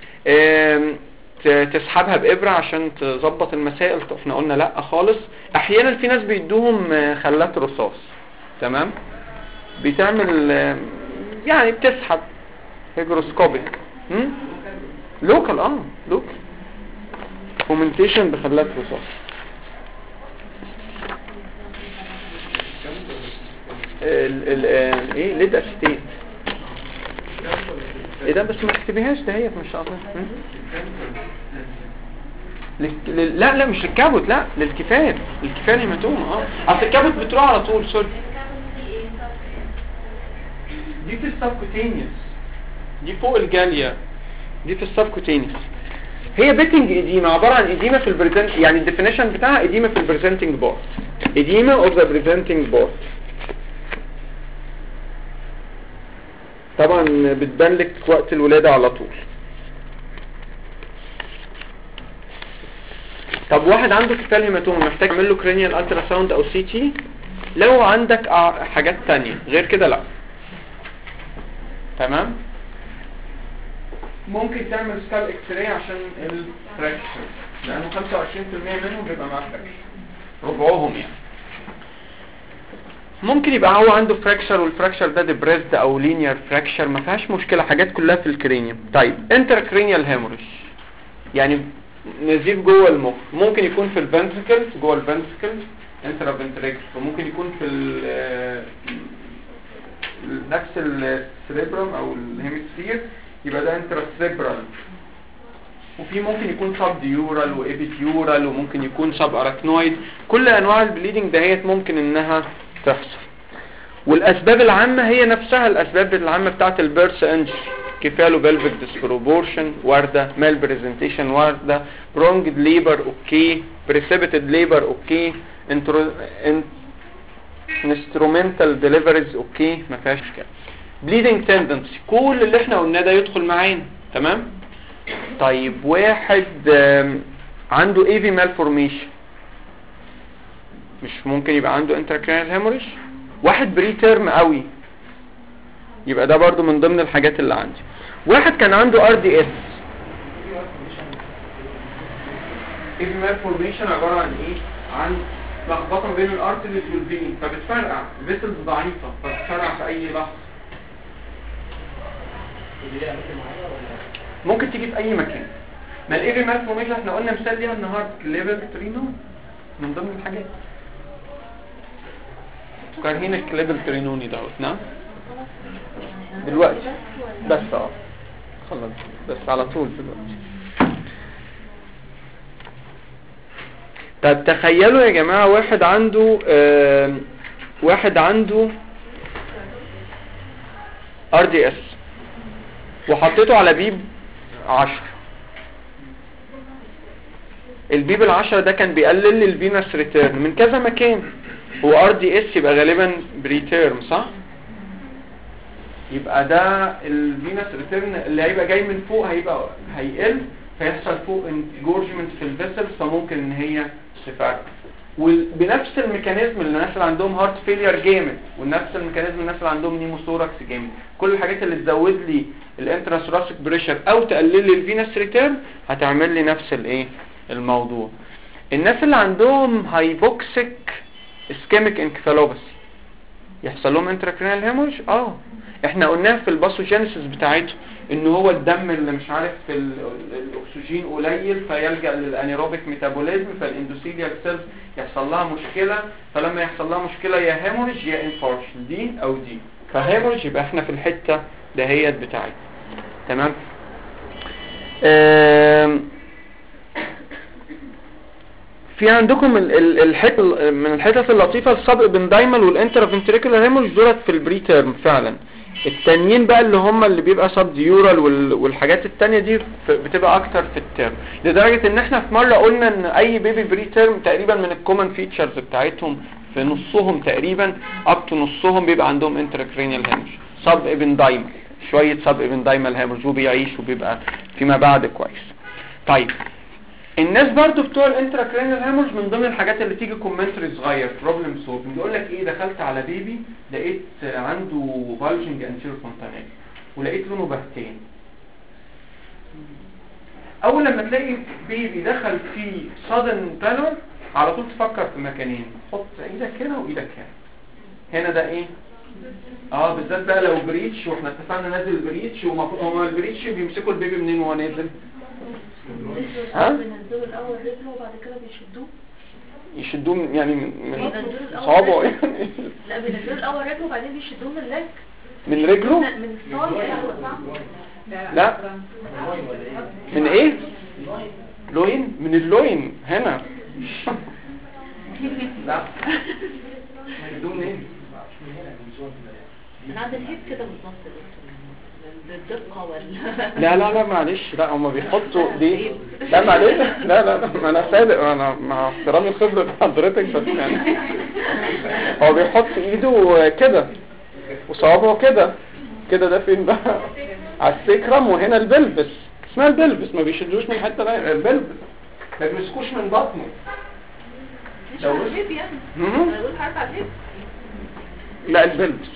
تسحبها بإبرة عشان تظبط المسائل، احنا قلنا لا خالص. احيانا في ناس بيدوهم خلات رصاص، تمام، بتعمل يعني بتسحب هيجروسكوبيك لوكال لوكال فومنتيشن بخلات رصاص. ايه ليد اسيتيت ايه ده؟ بس ما تكتبيهاش دهيت مش قصدي. لا مش للكبد، لا للكفاف. الكفاف هيماتوما اصل الكبد بتروح على طول. سوري دي في السبكوتينيوس، دي فوق الجالية، دي في السبكوتينيوس. هي بيتنج اديما عبارة عن اديما في البريزنت، يعني الديفينيشن بتاعها اديما في البريزنتنج بارت، اديما اوف ذا بريزنتنج بارت. طبعا بتبان لك وقت الولادة على طول. طب واحد عنده كفال هيماتوما محتاج اعمل له كرينيال الترا ساوند او سي تي؟ لو عندك حاجات تانية غير كده لا. تمام. ممكن تعمل سكال اكس راي عشان الفراكشر، لانه 25% منهم بيبقى مع فراكشر، ربعهم يعني. ممكن يبقى هو عنده فراكشر والفراكشر ده ديبريسد او لينير فراكشر، ما فيهاش مشكله، حاجات كلها في الكرينيوم. طيب انتراكرينيال هيموريج يعني نزيف جوه المخ، ممكن يكون في الفنتريكلز، جوه الفنتريكلز انترا فنتريكل، وممكن يكون في نفس السريبرم او الهيمسفير، يبقى ده انترا سريبرال. وفي ممكن يكون سب ديورال وابيديورال، وممكن يكون سب اراكنويد. كل انواع البليدنج دهيت ممكن انها تحصل. والاسباب العامه هي نفسها الاسباب العامه بتاعه البيرث انجري، كيفالو بلفيك ديسبروبورشن وارده، مال بريزنتيشن وارده، برونجد ليبر اوكي، بريسيبيتد ليبر اوكي، انسترومنتال ديليفريز اوكي، ما فيهاش مشكله. بليدنج تندنسي كل اللي احنا قلناه ده يدخل معانا، تمام. طيب واحد عنده ايفي مالفورميشن، مش ممكن يبقى عنده انتراكرينيال هيموريج؟ واحد بري تيرم قوي، يبقى ده برضو من ضمن الحاجات اللي عندي. واحد كان عنده ار دي اس. ايفي مالفورميشن عباره عن ايه؟ عن لخبطه بين الارتريز والفين، فبتفرقع فيسلز ضعيفه فبتفرقع في اي لحظه. ممكن تيجي في اي مكان. ما الايفي مالفورميشن احنا قلنا مثال ليها النهارده ليفل ترينو من ضمن الحاجات. كارهين الكليبل ترينوني دوت. نعم دلوقتي بس خلص بس على طول دلوقتي. طب تخيلوا يا جماعة واحد عنده ار دي اس وحطيته على بيب 10. البيب 10 ده كان بيقلل الفينس ريتيرن من كذا مكان. هو ار دي اس يبقى غالبا بريتيرم صح؟ يبقى ده الفينس ريتيرن اللي هيبقى جاي من فوق هيقل، فيحصل فوق انجورجمنت في الفيسل، فممكن ان هي تفرق. وبنفس الميكانيزم اللي الناس اللي عندهم هارت فيلير جامد، ونفس الميكانيزم الناس اللي عندهم نيموثوركس جامد، كل الحاجات اللي تزود لي الانتراسوراسيك بريشر او تقلل لي الفينس ريتيرن هتعمل لي نفس الايه الموضوع. الناس اللي عندهم هايبوكسيك اسكيميك انكفالوباثي يحصل لهم انتراكرينيال هيموريج. احنا قلناه في الباثوجينيسيس بتاعته ان هو الدم اللي مش عارف في الاكسجين قليل فيلجأ للانيروبيك ميتابوليزم، فالاندوثيليال سيلز يحصل لها مشكله، فلما يحصل لها مشكله يا هيموريج يا انفاركشن، دي او دي. فهيموريج يبقى احنا في الحته دهيت بتاعتنا، تمام. في عندكم الحته من الحتت اللطيفه السب ابندايمال والانترافنتريكولار هيموريج دولت في البري تيرم فعلا. التانيين بقى اللي هم اللي بيبقى سب ديورال والحاجات التانية دي بتبقى اكتر في التيرم، لدرجه ان احنا في مره قلنا ان اي بيبي بري تيرم تقريبا من الكومن فيتشرز بتاعتهم في نصهم تقريبا اب تو نصهم بيبقى عندهم انتراكرينيال هيموريج سب ابندايمال شويه سب ابندايمال هيموريج وبيعيش وبيبقى فيما بعد كويس. طيب الناس برضو بتوع الانتراكرينيال هيموريج من ضمن الحاجات اللي تيجي كومنتري صغير بروبلم سولف بيقول لك ايه، دخلت على بيبي لقيت عنده بالجنج انتيريور فونتانيل ولقيت لونه بهتين. اول لما تلاقي بيبي دخل في sudden pallor على طول تفكر في مكانين، حط ايدك هنا وايدك هنا. هنا ده ايه؟ بالذات بقى لو بريتش، واحنا اتفقنا نازل بريتش، وما البريتش بيمسكوا البيبي منين وهو نازل؟ بينزلوا الاول رجله وبعد كده يشدوه يعني من صوابعه يعني. لا بينزلوا الاول رجله وبعدين بيشدوه من رجله. من رجله؟ من الصاج. لا من ايه؟ لوين؟ من اللوين هنا. لا يشدوه منين؟ من عند الهيب كده بالظبط بالدقه ولا لا معلش، لا هم بيحطوا دي. لا معلش، لا ما انا صادق، انا مع احترامي خبرة حضرتك، بس يعني هو بيحط ايده كده وصوابعه كده ده فين بقى؟ على السكرم، وهنا البلبس، اسمها البلبس، ما بيشدوش من حته ثانيه، البلبس ما بيمسكوش من بطنه. مش على الهيب يعني انا بقول حرف على الهيب. لا البلبس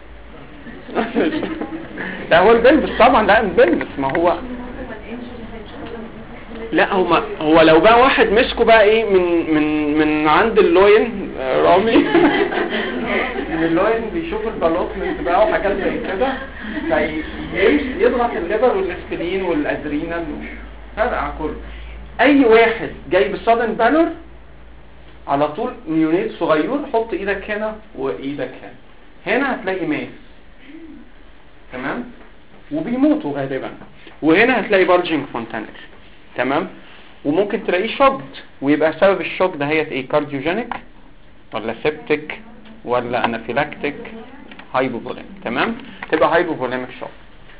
لا هو البلبس طبعا، لا البلبس ما هو لا هو لو بقى واحد مسكه بقى ايه من عند اللوين رامي من اللوين بيشوف البالوتمنت بقى وحاجات زي كده، فيضغط الليفر والاسبلين والادرينال فرقع كله. اي واحد جاي بصدن بالور على طول نيونيت صغير، حط ايدك هنا وايدك هنا هتلاقي ماس، تمام، وبيموتوا غالبا. وهنا هتلاقي بارجنج فونتانيل، تمام، وممكن تلاقيه شوكد، ويبقى سبب الشوك ده هي ايه؟ كارديوجينيك ولا سيبتيك ولا انافيلاكتيك هايبوفوليميك، تمام، تبقى هايبوفوليميك شوك.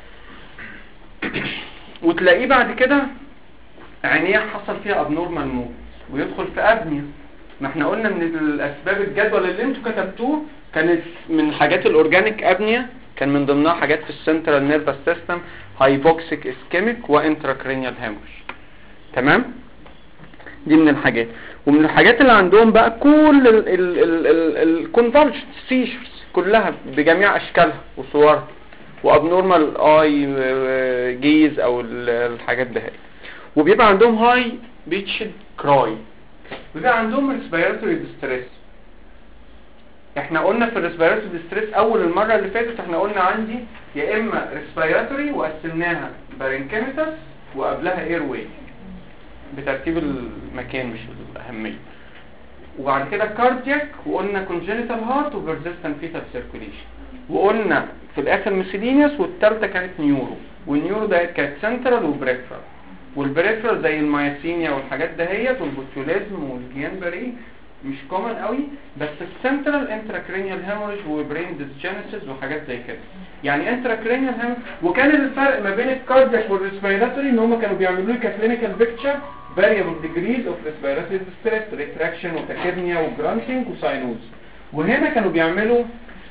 وتلاقيه بعد كده عينيه حصل فيها ابنورمال موت ويدخل في ابنيا. ما احنا قلنا من الاسباب الجدول اللي انتوا كتبتوه كانت من حاجات الاورجانيك ابنيا، كان من ضمنها حاجات في السنترال نيرفس سيستم، هايبوكسيك اسكيميك وانتراكرينيال هيموريج، تمام. دي من الحاجات. ومن الحاجات اللي عندهم بقى كل الكونفالجنت سيشرز كلها بجميع اشكالها وصورها، وابنورمال اي جيز او الحاجات دي، وبيبقى عندهم هاي بيتشد كراي، وبيبقى عندهم ريسبيراتوري ديستريس. احنا قلنا في الريسبيراتوري ديستريس اول المره اللي فاتت احنا قلنا عندي يا اما ريسبيراتوري وقسمناها بارينكيميتاس وقبلها اير واي بترتيب المكان مش الاهميه، وبعد كده كاردياك، وقلنا كونجينيتال هارت وبرزيستنت فيتال سيركوليشن، وقلنا في الاخر ميسيلينيوس، والثالثه كانت نيورو، والنيورو ده كانت سنترال وبريفرال، والبريفرال زي المايسينيا والحاجات دهيت والبوتيوليزم والجيانبري مش كومن قوي، بس السنترال انتراكرينيال هيموريج وبرين ديسجينيسيس وحاجات زي كده. يعني انتراكرينيال هيموريج، وكان الفرق ما بين الكاردياك والريسبيراتوري ان هم كانوا بيعملوا لي كلينيكال بيكتشر فاريبل ديجريز اوف ريسبيراتوري ستريس، ريتراكشن وتاكيرنيا وجرانتنج وساينوز. وهنا كانوا بيعملوا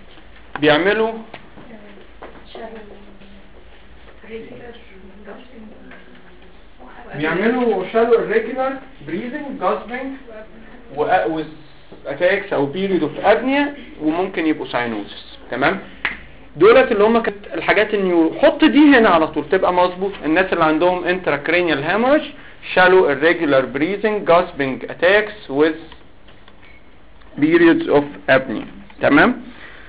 شالو irregular breathing gasping وأقوز اتاكس او بيريد اوف ابنيا، وممكن يبقوا ساينوزس، تمام. دولت اللي هم كانت الحاجات النيورو. حط دي هنا على طول تبقى مظبوط. الناس اللي عندهم intracranial hemorrhage shallow irregular breathing gasping attacks with periods of apnea، تمام.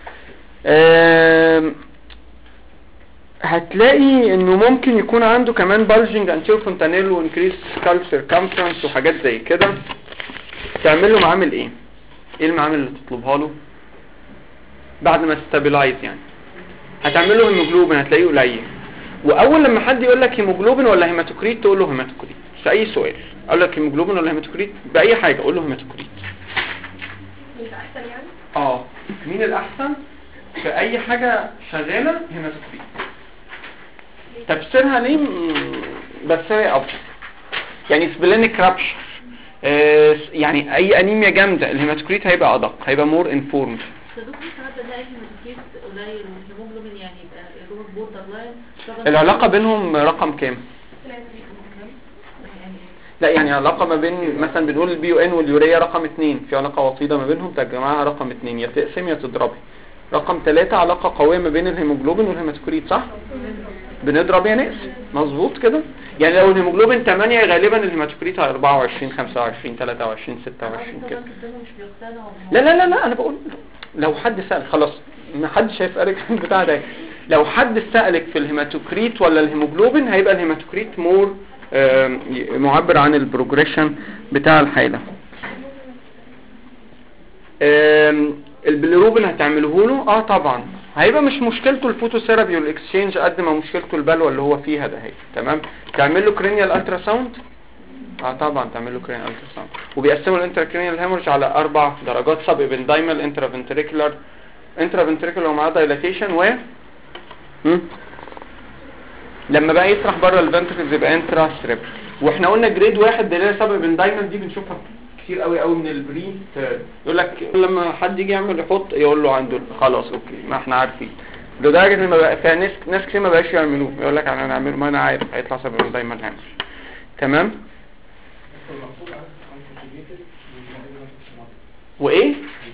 هتلاقي انه ممكن يكون عنده كمان bulging anterior fontanelle و increased skull circumference وحاجات زي كده. تعمل له معامل ايه المعامل اللي تطلبها له بعد ما تستابلايز؟ يعني هتعمل له هيموجلوبين، هتلاقيه قليل. واول لما حد يقول لك هيموجلوبين ولا هيماتوكريت تقول له هيماتوكريت في اي سؤال. اقول لك هيموجلوبين ولا هيماتوكريت باي حاجه قول له هيماتوكريت. مين الاحسن يعني؟ مين الاحسن في اي حاجه شغاله؟ هيماتوكريت. تفسيرها ليه؟ بس هي افضل. يعني سبلينيك رابشر، يعني اي انيميا جامده الهيماتوكريت هيبقى ادق، هيبقى مور انفورمد. دكتور ساعات بلاقي الهيماتوكريت قليل والهيموجلوبين يعني يبقى اللي هو البوردر لاين. العلاقة بينهم رقم كام؟ لا يعني علاقة ما بين مثلا بنقول البي او ان واليوريا رقم 2 في علاقة وطيدة ما بينهم تجمعها رقم 2 يا تقسم يا تضربي. رقم 3 علاقة قوية ما بين الهيموجلوبين والهيماتوكريت صح؟ بنضرب يا نقسم مظبوط كده. يعني لو الهيموجلوبين 8 غالبا الهيماتوكريت 24 25 23 26 كده. لا لا لا لا انا بقول لو حد سأل خلاص ما حدش هيسألك البتاع ده. لو حد سألك في الهيماتوكريت ولا الهيموجلوبين هيبقى الهيماتوكريت مور معبر عن البروجريشن بتاع الحالة. البيليروبين هتعمله له طبعا هيبقى مش مشكلته الفوتوثيرابي والاكسشينج قد ما مشكلته البلوى اللي هو فيها ده هي تمام. تعمل له كرينيال الترا ساوند طبعا تعمل له كرينيال الترا ساوند. وبيقسموا الانتراكرينيال هيمورج على 4 درجات سب ابندايمال انترافنتريكولار ومعاه دايلاتيشن و لما بقى يسرح بره الفنتركلز يبقى انترا سريبرال. واحنا قلنا جريد 1 اللي هي سب ابندايمال دي بنشوفها كتير قوي من البري. يقول لك لما حد يجي يعمل يحط يقول له عنده خلاص اوكي ما احنا عارفين لدرجه ان ما بقى فيها ناس كتير ما بقاش يعملوه يقول لك انا هنعمله ما انا عارف هيطلع سبب دايما هامش تمام. وايه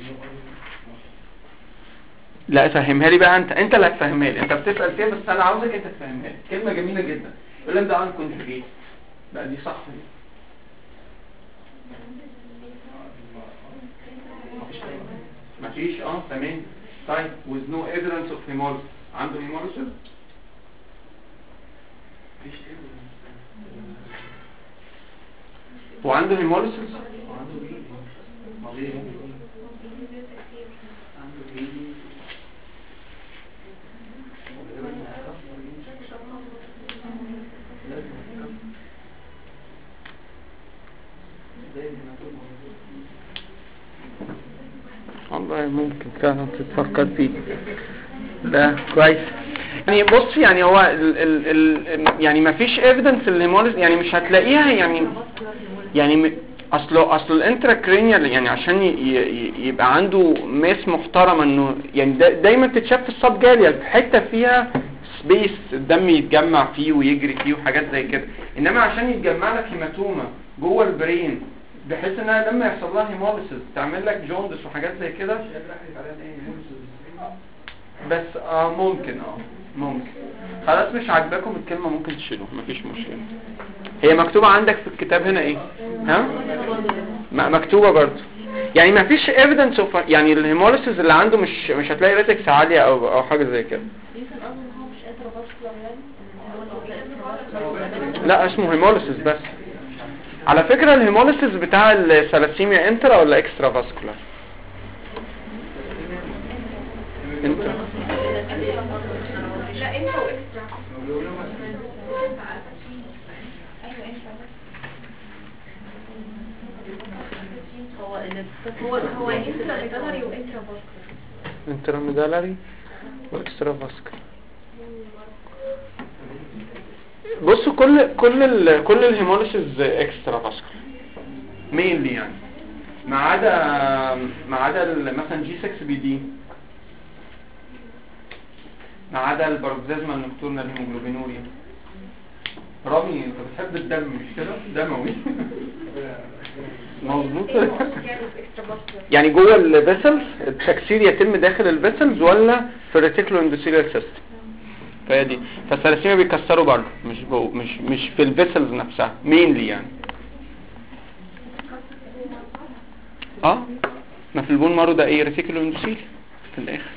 لا فهمها لي بقى انت اللي هتفهمها لي. انت بتسال فيها بس انا عاوزك انت تفهمها لي. كلمه جميله جدا يقول لك ده ان كونجوجيت. لا دي صح دي. مفيش تمام. طيب with no evidence of hemolysis عنده hemolysis هو عنده hemolysis والله ممكن فعلا تتفكر فيه. لا كويس. يعني بص يعني هو يعني ما فيش evidence الهيموليز يعني مش هتلاقيها يعني اصل الانتراكرينيال يعني عشان يبقى عنده ماس محترمه انه يعني دايما تتشاف في السب جاليا حته فيها سبيس الدم يتجمع فيه ويجري فيه وحاجات زي كده. انما عشان يتجمع لك هيماتوما جوه البرين بحيث انها لما يحصل لها هيموليسيس تعمل لك جوندس وحاجات زي كده بس ممكن ممكن خلاص مش عاجباكم الكلمه ممكن تشيلوها مفيش مشكله. هي مكتوبه عندك في الكتاب هنا ايه مكتوبه برضه يعني مفيش evidence of يعني الهيموليسيس اللي عنده مش هتلاقي ريتكس عاليه او حاجه زي كده. لا اسمه هيموليسيس بس. على فكرة الهيموليسيس بتاع الثلاسيميا انترا ولا اكسترا فاسكولار؟ انترا. لا انترا واكسترا. هو انترا ميدالري وانترا فاسكولار. انترا ميدالري واكسترا فاسكولار. بصوا كل الهيموليسيس اكسترا فاسكولار مينلي يعني ما عدا مثلا جي 6 بي دي ما عدا الباروكسيزمال نوكتورنال هيموجلوبينوريا. رامي انت بتحب الدم مش كده دموي مظبوط يعني جوه الفيسلز التكسير يتم داخل الفيسلز ولا في الريتيكولو اندوثيليال سيستم فهي دي. فالثلاسيميا بيكسروا برضه مش في الفيسلز نفسها مينلي يعني ما في البون مارو ده ايه ريتيكولو اندوثيل في الاخر.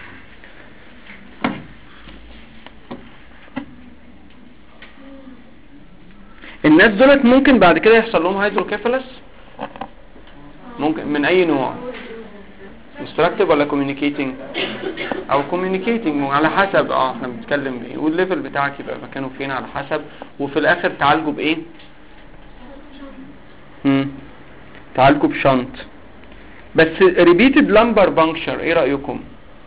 الناس دولت ممكن بعد كده يحصل لهم هيدروكيفالس ممكن من اي نوع destructive ولا communicating او communicating على حسب احنا بنتكلم بايه والليفل بتاعك يبقى مكانه فين على حسب. وفي الاخر تعالجوا بايه تعالجوا بشنط بس repeated lumbar puncture ايه رأيكم؟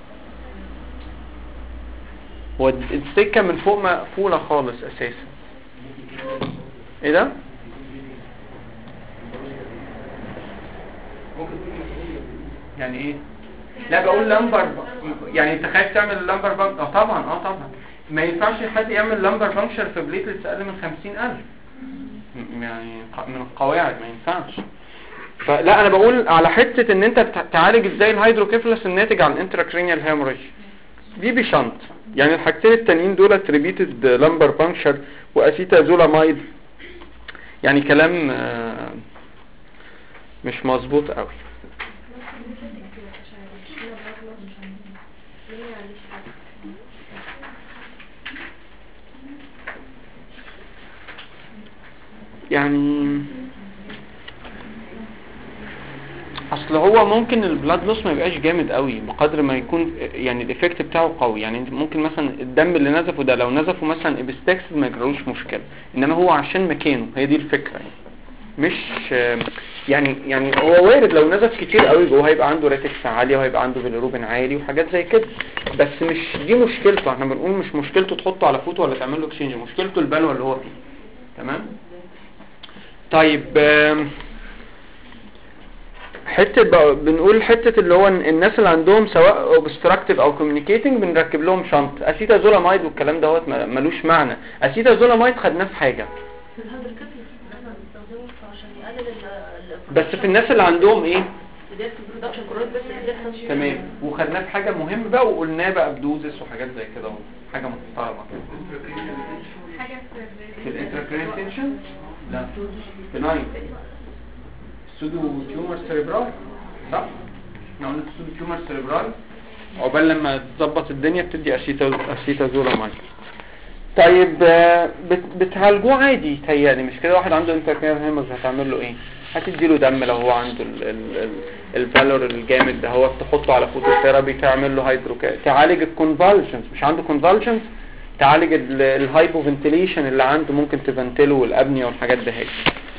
هو السكة من فوق مقفولة خالص اساسا ايه ده يعني ايه لا بقول لمبر، يعني انت خايف تعمل اللمبر بانكشر؟ طبعا ما ينفعش حد يعمل لمبر بانكشر في بليتلتس اقل من 50,000 يعني من القواعد ما ينفعش. فلا انا بقول على حته ان انت تعالج ازاي الهيدروكيفالس الناتج عن الانتراكرينيال هيموريج دي بشنط. يعني الحاجتين التانيين دول ريبيتد لمبر بانكشر واسيتازولامايد يعني كلام مش مظبوط قوي. يعني اصل هو ممكن البلاد لوس ما يبقاش جامد قوي بقدر ما يكون يعني الايفكت بتاعه قوي. يعني ممكن مثلا الدم اللي نزفه ده لو نزفه مثلا ابستكس ما يجرالوش مشكله، انما هو عشان مكانه، هي دي الفكره يعني. مش يعني هو وارد لو نزف كتير قوي جوه هيبقى عنده ريتكس عاليه وهيبقى عنده بيليروبين عالي وحاجات زي كده، بس مش دي مشكلته. احنا بنقول مش مشكلته تحطه على فوت ولا تعمل له اكسشينج، مشكلته البلوه اللي هو فيه. تمام. طيب حته بنقول حته اللي هو الناس اللي عندهم سواء اوبستراكتيف او كوميونيكيتنج بنركب لهم شنط اسيتازولامايد والكلام دوت ملوش معنى. اسيتازولامايد خدناه في حاجه بس في الناس اللي عندهم ايه تمام، وخدناه في حاجه مهم بقى وقلناه بقى بدوزس وحاجات زي كده، حاجه محترمه حاجه في الانتراكرينيال تنشن. لا بناين سودو تيومر سيريبرال، صح؟ احنا قلنا سودو تيومر سيريبرال عقبال لما تظبط الدنيا بتدي اسيتازولامايد. طيب بتعالجوه عادي تهيألي مش كده؟ واحد عنده انتراكرينيال هيموريج هتعمل له ايه؟ هتدي له دم لو هو عنده الفالور الجامد ده، هو تحطه على فوتوثيرابي، تعمل له تعالج الكونفالجنس، مش عنده كونفالجنس تعالج الهايبوفنتيليشن اللي عنده، ممكن تفنتله والابنيا والحاجات دي هي.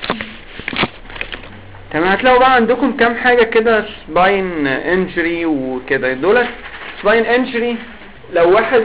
تمام. هتلاقوا بقى عندكم كام حاجه كده سباين انجري وكده. دول سباين انجري لو واحد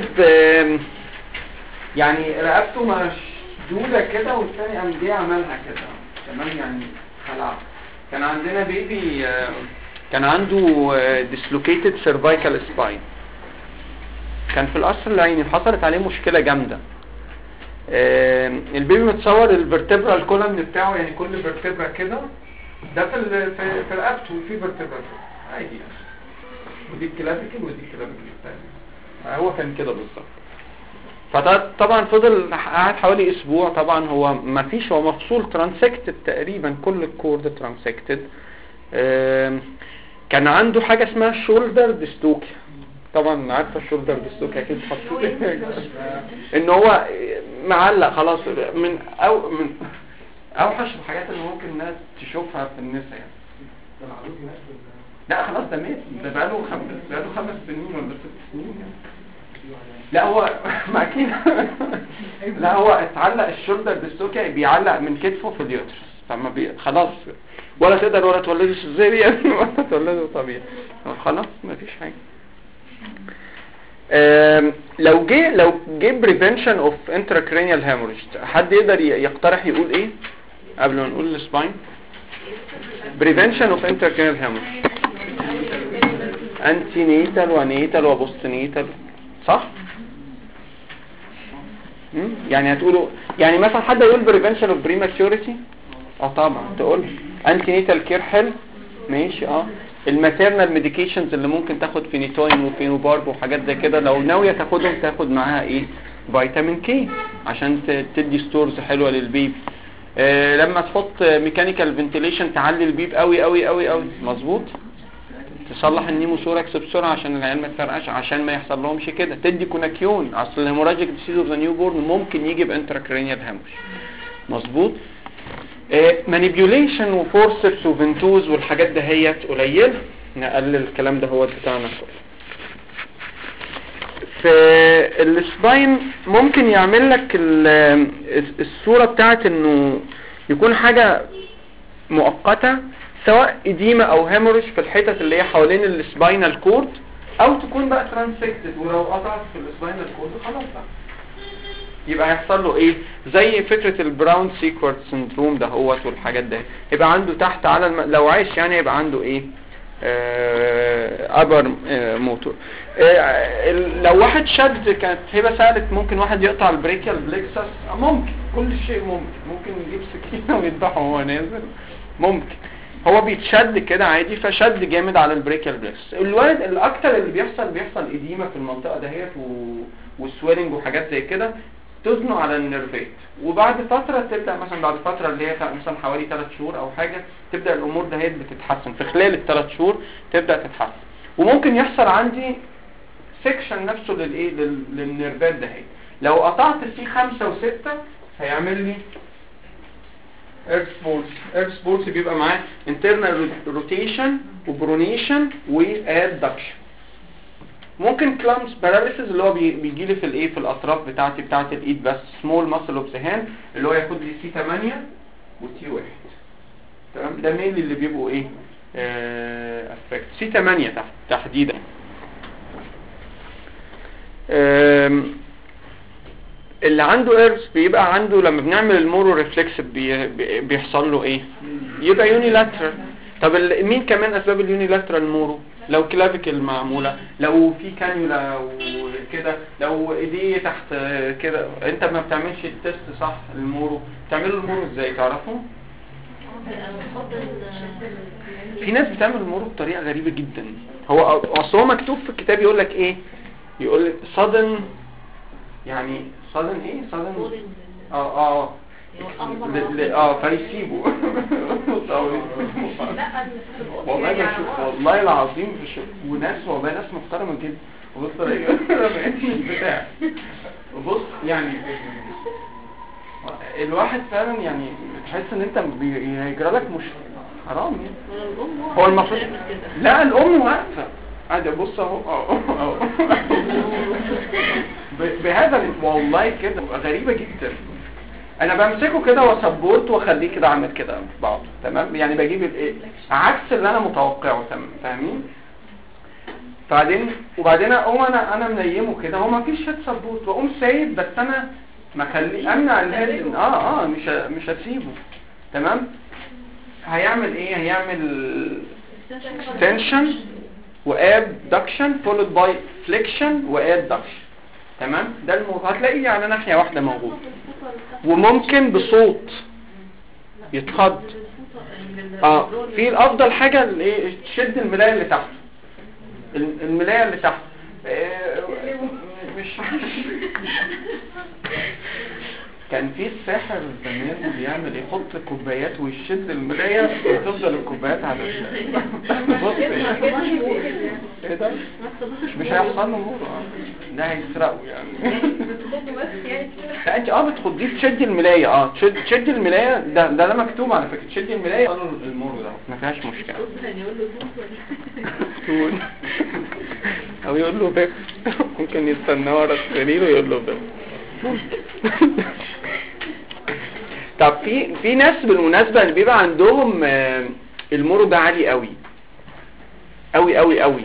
يعني رقبته مشدوده كده والثاني قام جه عملها كده، تمام، يعني خلع. كان عندنا بيبي كان عنده ديسلوكيتد سيرفايكال سباين، كان في القصر العيني، حصلت عليه مشكله جامده. البيبي متصور الفرتبرال كولم بتاعه، يعني كل فيرتبرا كده ده في رقبته في فيرتبرا عادي يعني، ودي الكلافيكل ودي الكلافيكل الثانيه، هو كان كده بالظبط. فطبعا فضل قاعد حوالي اسبوع. طبعا هو ما فيش، هو مفصول ترانسكتد تقريبا، كل الكورد ترانسكتد. كان عنده حاجه اسمها شولدر ديستوكيا. طبعا عارفه الشولدر ديستوكيا اكيد حطيت ان هو معلق خلاص، من اوحش الحاجات اللي ممكن الناس تشوفها في النساء يعني. لا خلاص ده مات، ده بقاله 5 سنين ولا 6 سنين يعني. لا هو اكيد لا هو اتعلق الشولدر ديستوكيا، بيعلق من كتفه في اليوترس، فما خلاص ولا تقدر ولا تولده سيزيريان ولا تولده طبيعي، خلاص ما فيش حاجه. لو جه بريفنشن اوف انتراكرينيال هيموريج، حد يقدر يقترح يقول ايه قبل ما نقول السباين؟ بريفنشن اوف انتراكرينيال هيموريج انتي نيتال ونيتال وبوست نيتال، صح؟ يعني هتقولوا يعني مثلا حد يقول بريفنشن اوف بريماتيوريتي، طبعا تقول انتي نيتال كير حلو ماشي. الماتيرنال ميديكيشنز اللي ممكن تاخد فينيتوين وفينوبارب وحاجات زي كده، لو ناويه تاخدهم تاخد معاها ايه؟ فيتامين كي عشان تدي ستورز حلوه للبيبي. لما تحط ميكانيكال فنتيليشن تعلي البيب قوي قوي قوي قوي، مظبوط. تصلح النيموثوركس بسرعه عشان العيال ما تفرقش، عشان ما يحصل لهمش كده. تدي كوناكيون، اصل الهيموراجيك ديسيز اوف ذا نيو بورن ممكن يجي بانتراكرينيال هيموريج، مظبوط. مانيبيوليشن وفورسبس وفنتوز والحاجات دهيت قليله، نقلل الكلام ده هو بتاعنا كله. في السباين ممكن يعمل لك الصوره بتاعت انه يكون حاجه مؤقته، سواء اديمه او هيموريج في الحتت اللي هي حوالين السباينال كورد، او تكون بقى ترانسكتد، ولو قطعت في السباينال كورد خلاص بقى يبقى هيحصل له ايه؟ زي فكره البراون سيكوارد سندروم ده هو والحاجات ده، يبقى عنده تحت على لو عايش يعني يبقى عنده ايه؟ ابر موتور. لو واحد شد، كانت هبه سالت ممكن واحد يقطع البريكيال بليكسس، ممكن، كل شيء ممكن يجيب سكينه ويذبحه وهو نازل، ممكن. هو بيتشد كده عادي، فشد جامد على البريكيال بليكسس. الولد الاكتر اللي بيحصل اديمه في المنطقه دهيت وسويلنج وحاجات زي كده، تزنق على النيرفات. وبعد فتره تبدا مثلا، بعد فتره اللي هي مثلا حوالي 3 شهور او حاجه، تبدا الامور دهيت بتتحسن. في خلال ال3 شهور تبدا تتحسن. وممكن يحصل عندي سيكشن نفسه للنيرفات دهيت. لو قطعت سي 5 و6 هيعمل لي ايرث بولس بيبقى معاه internal rotation وبرونيشن وادكشن. ممكن كلامس باراليسيس اللي هو بيجي لي في الايه، في الاطراف بتاعه الايد بس، سمول ماسل اوف ذا هاند، اللي هو ياخد لي سي 8 وتي 1. تمام، ده مين اللي بيبقوا ايه افكت سي 8 تحديدا. اللي عنده ايرز بيبقى عنده لما بنعمل المورو ريفلكس بيحصل له ايه؟ يبقى يونيلاترال. طب مين كمان اسباب اليونيلاترال مورو؟ لو كلافيكل معموله، لو في كانيولا وكده، لو ايديه تحت كده. انت ما بتعملش التست صح المورو، بتعملوا المورو ازاي تعرفوا؟ في ناس بتعمل المورو بطريقه غريبه جدا. هو اصل هو مكتوب في الكتاب يقول لك ايه؟ يقول لك sudden، يعني sudden ايه؟ sudden فيسيبوا. والله بشوف، والله العظيم بشوف، وناس والله ناس محترمه جدا. بص بتاع، بص يعني الواحد فعلا يعني تحس ان انت هيجرى لك مش حرام يعني. هو المفروض لا، الام واقفه قاعده بص اهو بهذا والله كده غريبه جدا. انا بمسكه كده واسبورت واخليه كده عامل كده في بعضه، تمام، يعني بجيب الايه عكس اللي انا متوقعه، تمام، فاهمين؟ وبعدين اقوم انا منيمه كده، هو ما فيش هيد سبورت، واقوم سايب، بس انا ما اخليه امنع الهيد، مش هسيبه، تمام. هيعمل ايه؟ هيعمل extension وابدكشن followed by flexion وابدكشن، تمام. ده الموضوع هتلاقيه على ناحيه واحده موجود، وممكن بصوت يتخض. في الافضل حاجه الايه، تشد الملايه اللي تحت، الملايه اللي تحت مش كان في الساحر زمان بيعمل يحط كوبايات ويشد المرايه وتفضل الكوبايات على بص ايه ده، مش هيحصل له نور، ده هيسرقه يعني. لا انت بتخديه تشدي الملايه، تشدي الملايه، ده مكتوب على فكره، تشدي الملايه قالوا المور ده ما فيهاش مشكله. او يقول له بيك، ممكن يستنى ورا السرير ويقول له بيك. طب في ناس بالمناسبه اللي بيبقى عندهم المورو ده عالي قوي قوي قوي قوي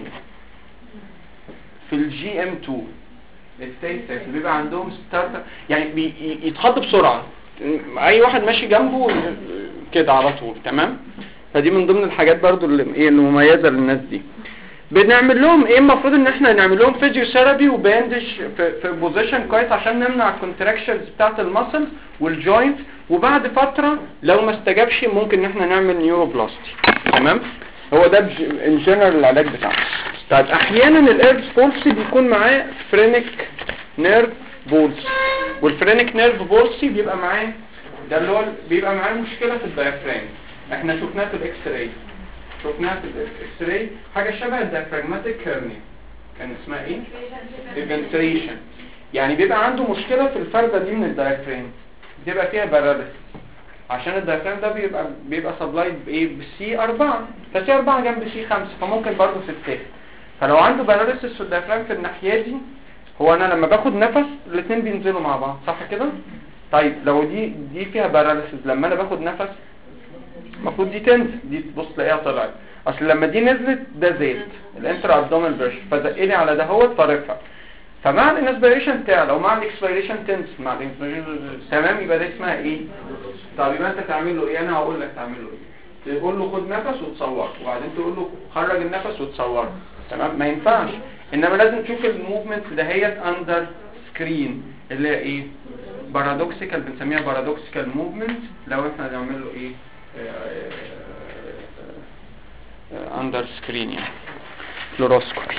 في الجي ام 2 الستيت، بيبقى عندهم ستارت، يعني يتخض بسرعه، اي واحد ماشي جنبه كده على طول، تمام. فدي من ضمن الحاجات برضو اللي مميزه للناس دي. بنعمل لهم ايه؟ المفروض ان احنا نعمل لهم فيزيوثيرابي وباندج في بوزيشن كويس عشان نمنع الكونتراكشنز بتاعه المسلز والجوينت. وبعد فتره لو ما استجابش ممكن ان احنا نعمل نيوروبلاستي، تمام. هو ده ان جنرال العلاج بتاعه. طيب احيانا الايرث بولسي بيكون معاه فرينك نيرف بولسي، والفرينك نيرف بولسي بيبقى معاه ده اللي هو بيبقى معاه مشكله في الدايفرام. احنا شفناه في الاكس راي، شفناها في الاكس راي حاجه شبه الدايفراجماتيك هيرنيا، كان اسمها ايه؟ ايفنتريشن. يعني بيبقى عنده مشكله في الفرده دي من الدايفرام، بتبقى فيها باراليسيس، عشان الدايفرام ده بيبقى سبلايد بايه؟ بالسي 4، فسي 4 جنب سي 5، فممكن برضه تتاخد. فلو عنده باراليسيس في الدايفرام في الناحيه دي، هو انا لما باخد نفس الاثنين بينزلوا مع بعض، صح كده؟ طيب لو دي فيها باراليسيس، لما انا باخد نفس المفروض دي تنزل، دي تبص تلاقيها طلعت، اصل لما دي نزلت ده زاد الانترا ابدومينال بريشر، فزقلي على دهوت فرفع، فمع الانسبيريشن تعلى ومع الاكسبيريشن تنزل، مع الانسبيريشن تمام. يبقى ده اسمها ايه؟ طب يبقى انت تعمل له ايه؟ انا هقول لك تعمل له ايه. تقول له خد نفس وتصور، وبعدين تقول له خرج النفس وتصور. تمام، ما ينفعش. انما لازم تشوف الموفمنت دهيت اندر سكرين اللي هي ايه بارادوكسيكال، بنسميها بارادوكسيكال موفمنت لو احنا نعمل له ايه اندر سكرين يعني فلوروسكوبي.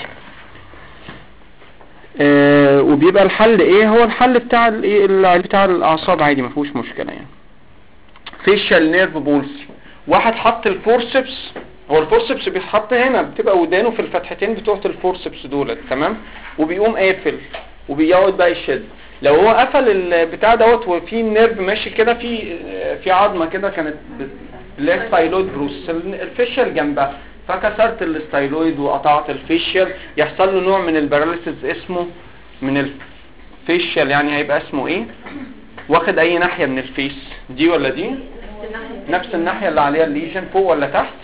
وبيبقى الحل ايه؟ هو الحل بتاع الايه بتاع الاعصاب عادي، ما فيهوش مشكله يعني. فيشال نيرف بولسي، واحد حط الفورسبس، هو الفورسبس بيتحط هنا، بتبقى ودانه في الفتحتين بتوع الفورسبس دولت، تمام، وبيقوم قافل وبيقعد بقى يشد. لو هو قفل البتاع دوت وفي نيرف ماشي كده في عظمه كده كانت اللي هي ستايلويد بروس، الفيشال جنبها، فكسرت الستايلويد وقطعت الفيشال، يحصل له نوع من الباراليسيس اسمه من الفيشال، يعني هيبقى اسمه ايه؟ واخد اي ناحيه من الفيس، دي ولا دي؟ نفس الناحيه اللي عليها الليجن، فوق ولا تحت؟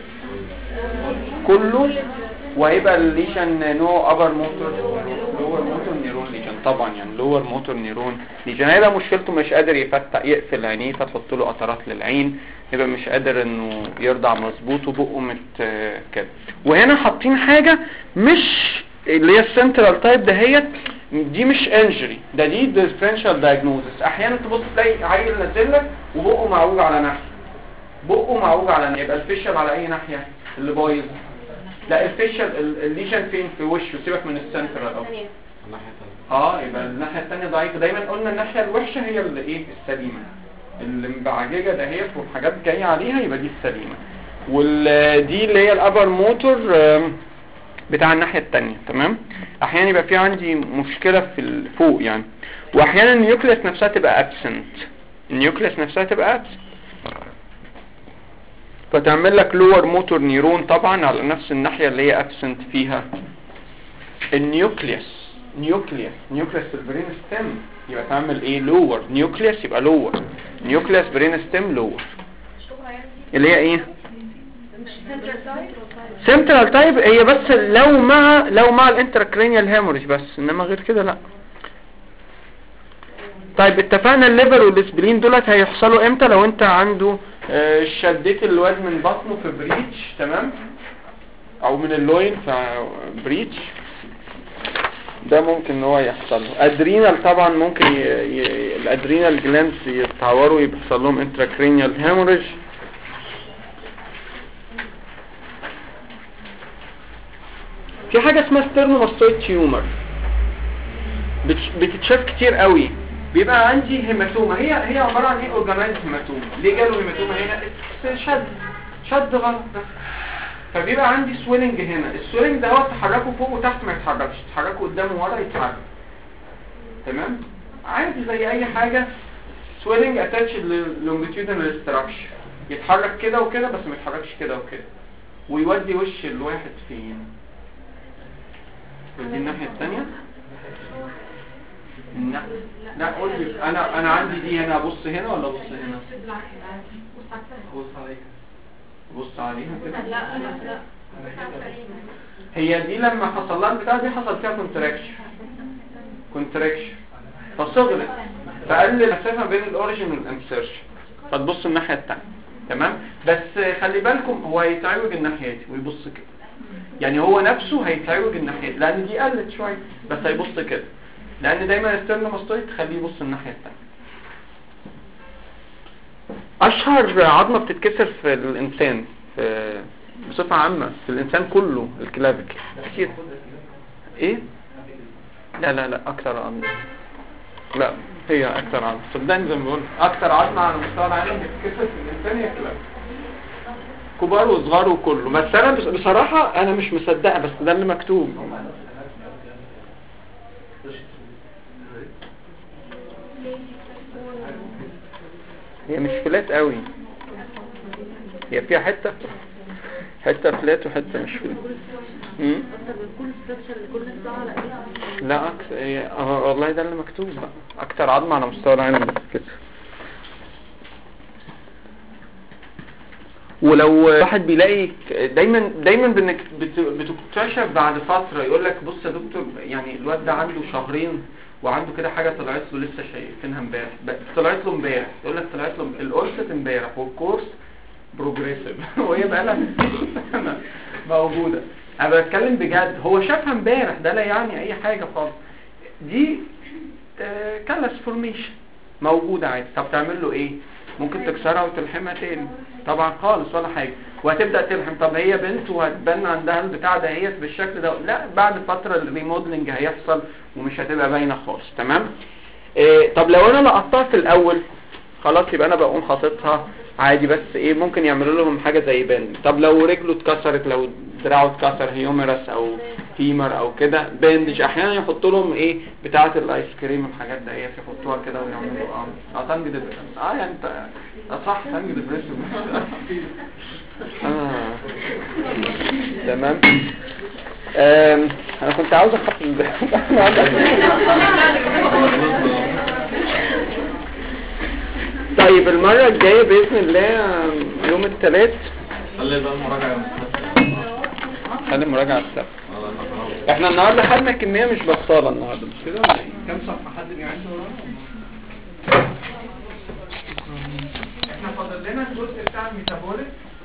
كله. وهيبقى الليجن نوع ابر موتور لور موتور نيرون ليجن، طبعا يعني لور موتور نيرون ليجن. هيبقى مشكلته مش قادر يقفل عينيه، فتحط له قطرات للعين، يبقى مش قادر انه يرضع مظبوط وبقه كده. وهنا حاطين حاجه مش اللي هي السنترال تايب دهيت، دي مش انجري، دي ديفرنشال دايجنوزس. احيانا تبص تلاقي عيل نازل لك وبقه معوج على ناحيه، بقه معوج على ناحيه، يبقى الفيشل على اي ناحيه اللي بايظ؟ لا الفيشل الليجن فين؟ في وشه، سيبك من السنترال اهو. يبقى الناحيه الثانيه ضعيفه. دايما قلنا الناحيه الوحشه هي اللي ايه؟ السليمه، اللي مبعججه دهيت وحاجات جايه عليها، يبقى دي السليمه. ودي اللي هي الابر موتور بتاع الناحيه الثانيه، تمام. احيانا يبقى في عندي مشكله في فوق يعني، واحيانا النيوكليس نفسها تبقى ابسنت، النيوكليس نفسها تبقى ابسنت، فتعمل لك لور موتور نيرون طبعا على نفس الناحيه اللي هي ابسنت فيها النيوكليس. نيوكليس في البرين ستيم، يبقى تعمل ايه؟ لور نيوكليس، يبقى لور نيوكليس برين ستيم لور، اللي هي ايه؟ سنترال تايب. هي بس لو مع الانتراكرينيال هيموريج بس، انما غير كده لا. طيب اتفقنا الليفر والسبلين دولت هيحصلوا امتى؟ لو انت عنده شديت الواد من بطنه في بريتش، تمام، او من اللوين في بريتش، ده ممكن ان هو يحصل له. ادرينال طبعا ممكن الادرينال جلاندز يتعوروا، يحصل لهم انتراكرينيال هيموريج. في حاجه اسمها ستيرنوماستويد تيومر، بتتشاف كتير قوي. بيبقى عندي هيماتوما، هي عباره عن ايه؟ اورجانيزد هيماتوما. ليه جاله هيماتوما هنا؟ شد غلط ده، فبيبقى عندي سويلنج هنا. السويلنج ده هو تحركه فوق وتحت ما يتحركش، تحركه قدام وورا يتحرك، تمام، عادي زي اي حاجه. سويلنج اتاتش للونجيتيودنال ستراكشر، يتحرك كده وكده بس ما يتحركش كده وكده، ويودي وش الواحد فين؟ دي الناحيه الثانيه. لا قول لي، انا عندي دي هنا، ابص هنا ولا ابص هنا؟ بص عليها كده. لا هي دي لما حصل لها البتاع دي حصل فيها كونتراكشن فصغرت، فقل المسافه بين الاوريجين والانسيرشن، فتبص الناحيه الثانيه، تمام. بس خلي بالكم هو هيتعوج الناحيه دي ويبص كده، يعني هو نفسه هيتعوج الناحيه دي لان دي قلت شويه، بس هيبص كده، لان دايما الستيرنوماستويد تخليه يبص الناحيه الثانيه. اشهر عظمه بتتكسر في الانسان بصفه عامه في الانسان كله الكلافيكل كتير. ايه؟ لا اكتر عظمه، لا هي اكتر عظمه، صدقني زي ما بقول اكتر عظمه على مستوى العالم بتتكسر في الانسان هي الكلافيكل، كبار وصغار وكله. بس انا بصراحه انا مش مصدقه، بس ده اللي مكتوب. هي مش فلات قوي، هي فيها حته فلات وحته مش فلات. لا والله ده اللي مكتوب بقى، اكتر عظمه على مستوى العالم كده. ولو واحد بيلاقي دايما بتكتشف بعد فتره، يقول لك بص يا دكتور يعني الواد ده عنده شهرين وعنده كده حاجه طلعت له لسه شايفينها امبارح، طلعت له امبارح، يقول لك طلعت له القرصه امبارح والكورس بروجريسيف وهي بقى لها 60 سنه موجوده. انا بتكلم بجد، هو شافها امبارح، ده لا يعني اي حاجه خالص. دي كالس فورميشن موجوده عادي. طب تعمل له ايه؟ ممكن تكسرها وتلحمها تاني؟ طبعا خالص ولا حاجه. وهتبدا تلحم. طب هي بنت وهتبان عندها البتاع دهيت بالشكل ده؟ لا، بعد فتره الريموديلنج هيحصل ومش هتبقى باينه خالص. تمام. طب لو انا لقطتها في الاول خلاص، يبقى انا بقوم حاططها عادي، بس ايه ممكن يعملوا لهم حاجه زي باند. طب لو رجله اتكسرت، لو دراعه اتكسر، هيوميرس او فيمر او كده، باندج. احيانا يحطوا لهم ايه بتاعه الايس كريم والحاجات دهيت، يحطوها كده ويعملوا تانج ديبريشن. يعني انت صح، تانج ديبريشن. تمام. انا كنت عاوز اخفف طيب المرة الجاية بإذن الله يوم الثلاث خلي بقى المراجعة خلي المراجعة السبت. احنا النهاردة خدنا كمية مش بطالة النهاردة، مش كده ولا ايه؟ كم صفحة حد بيعد ورانا؟ احنا فاضل لنا الجزء بتاع الميتابوليك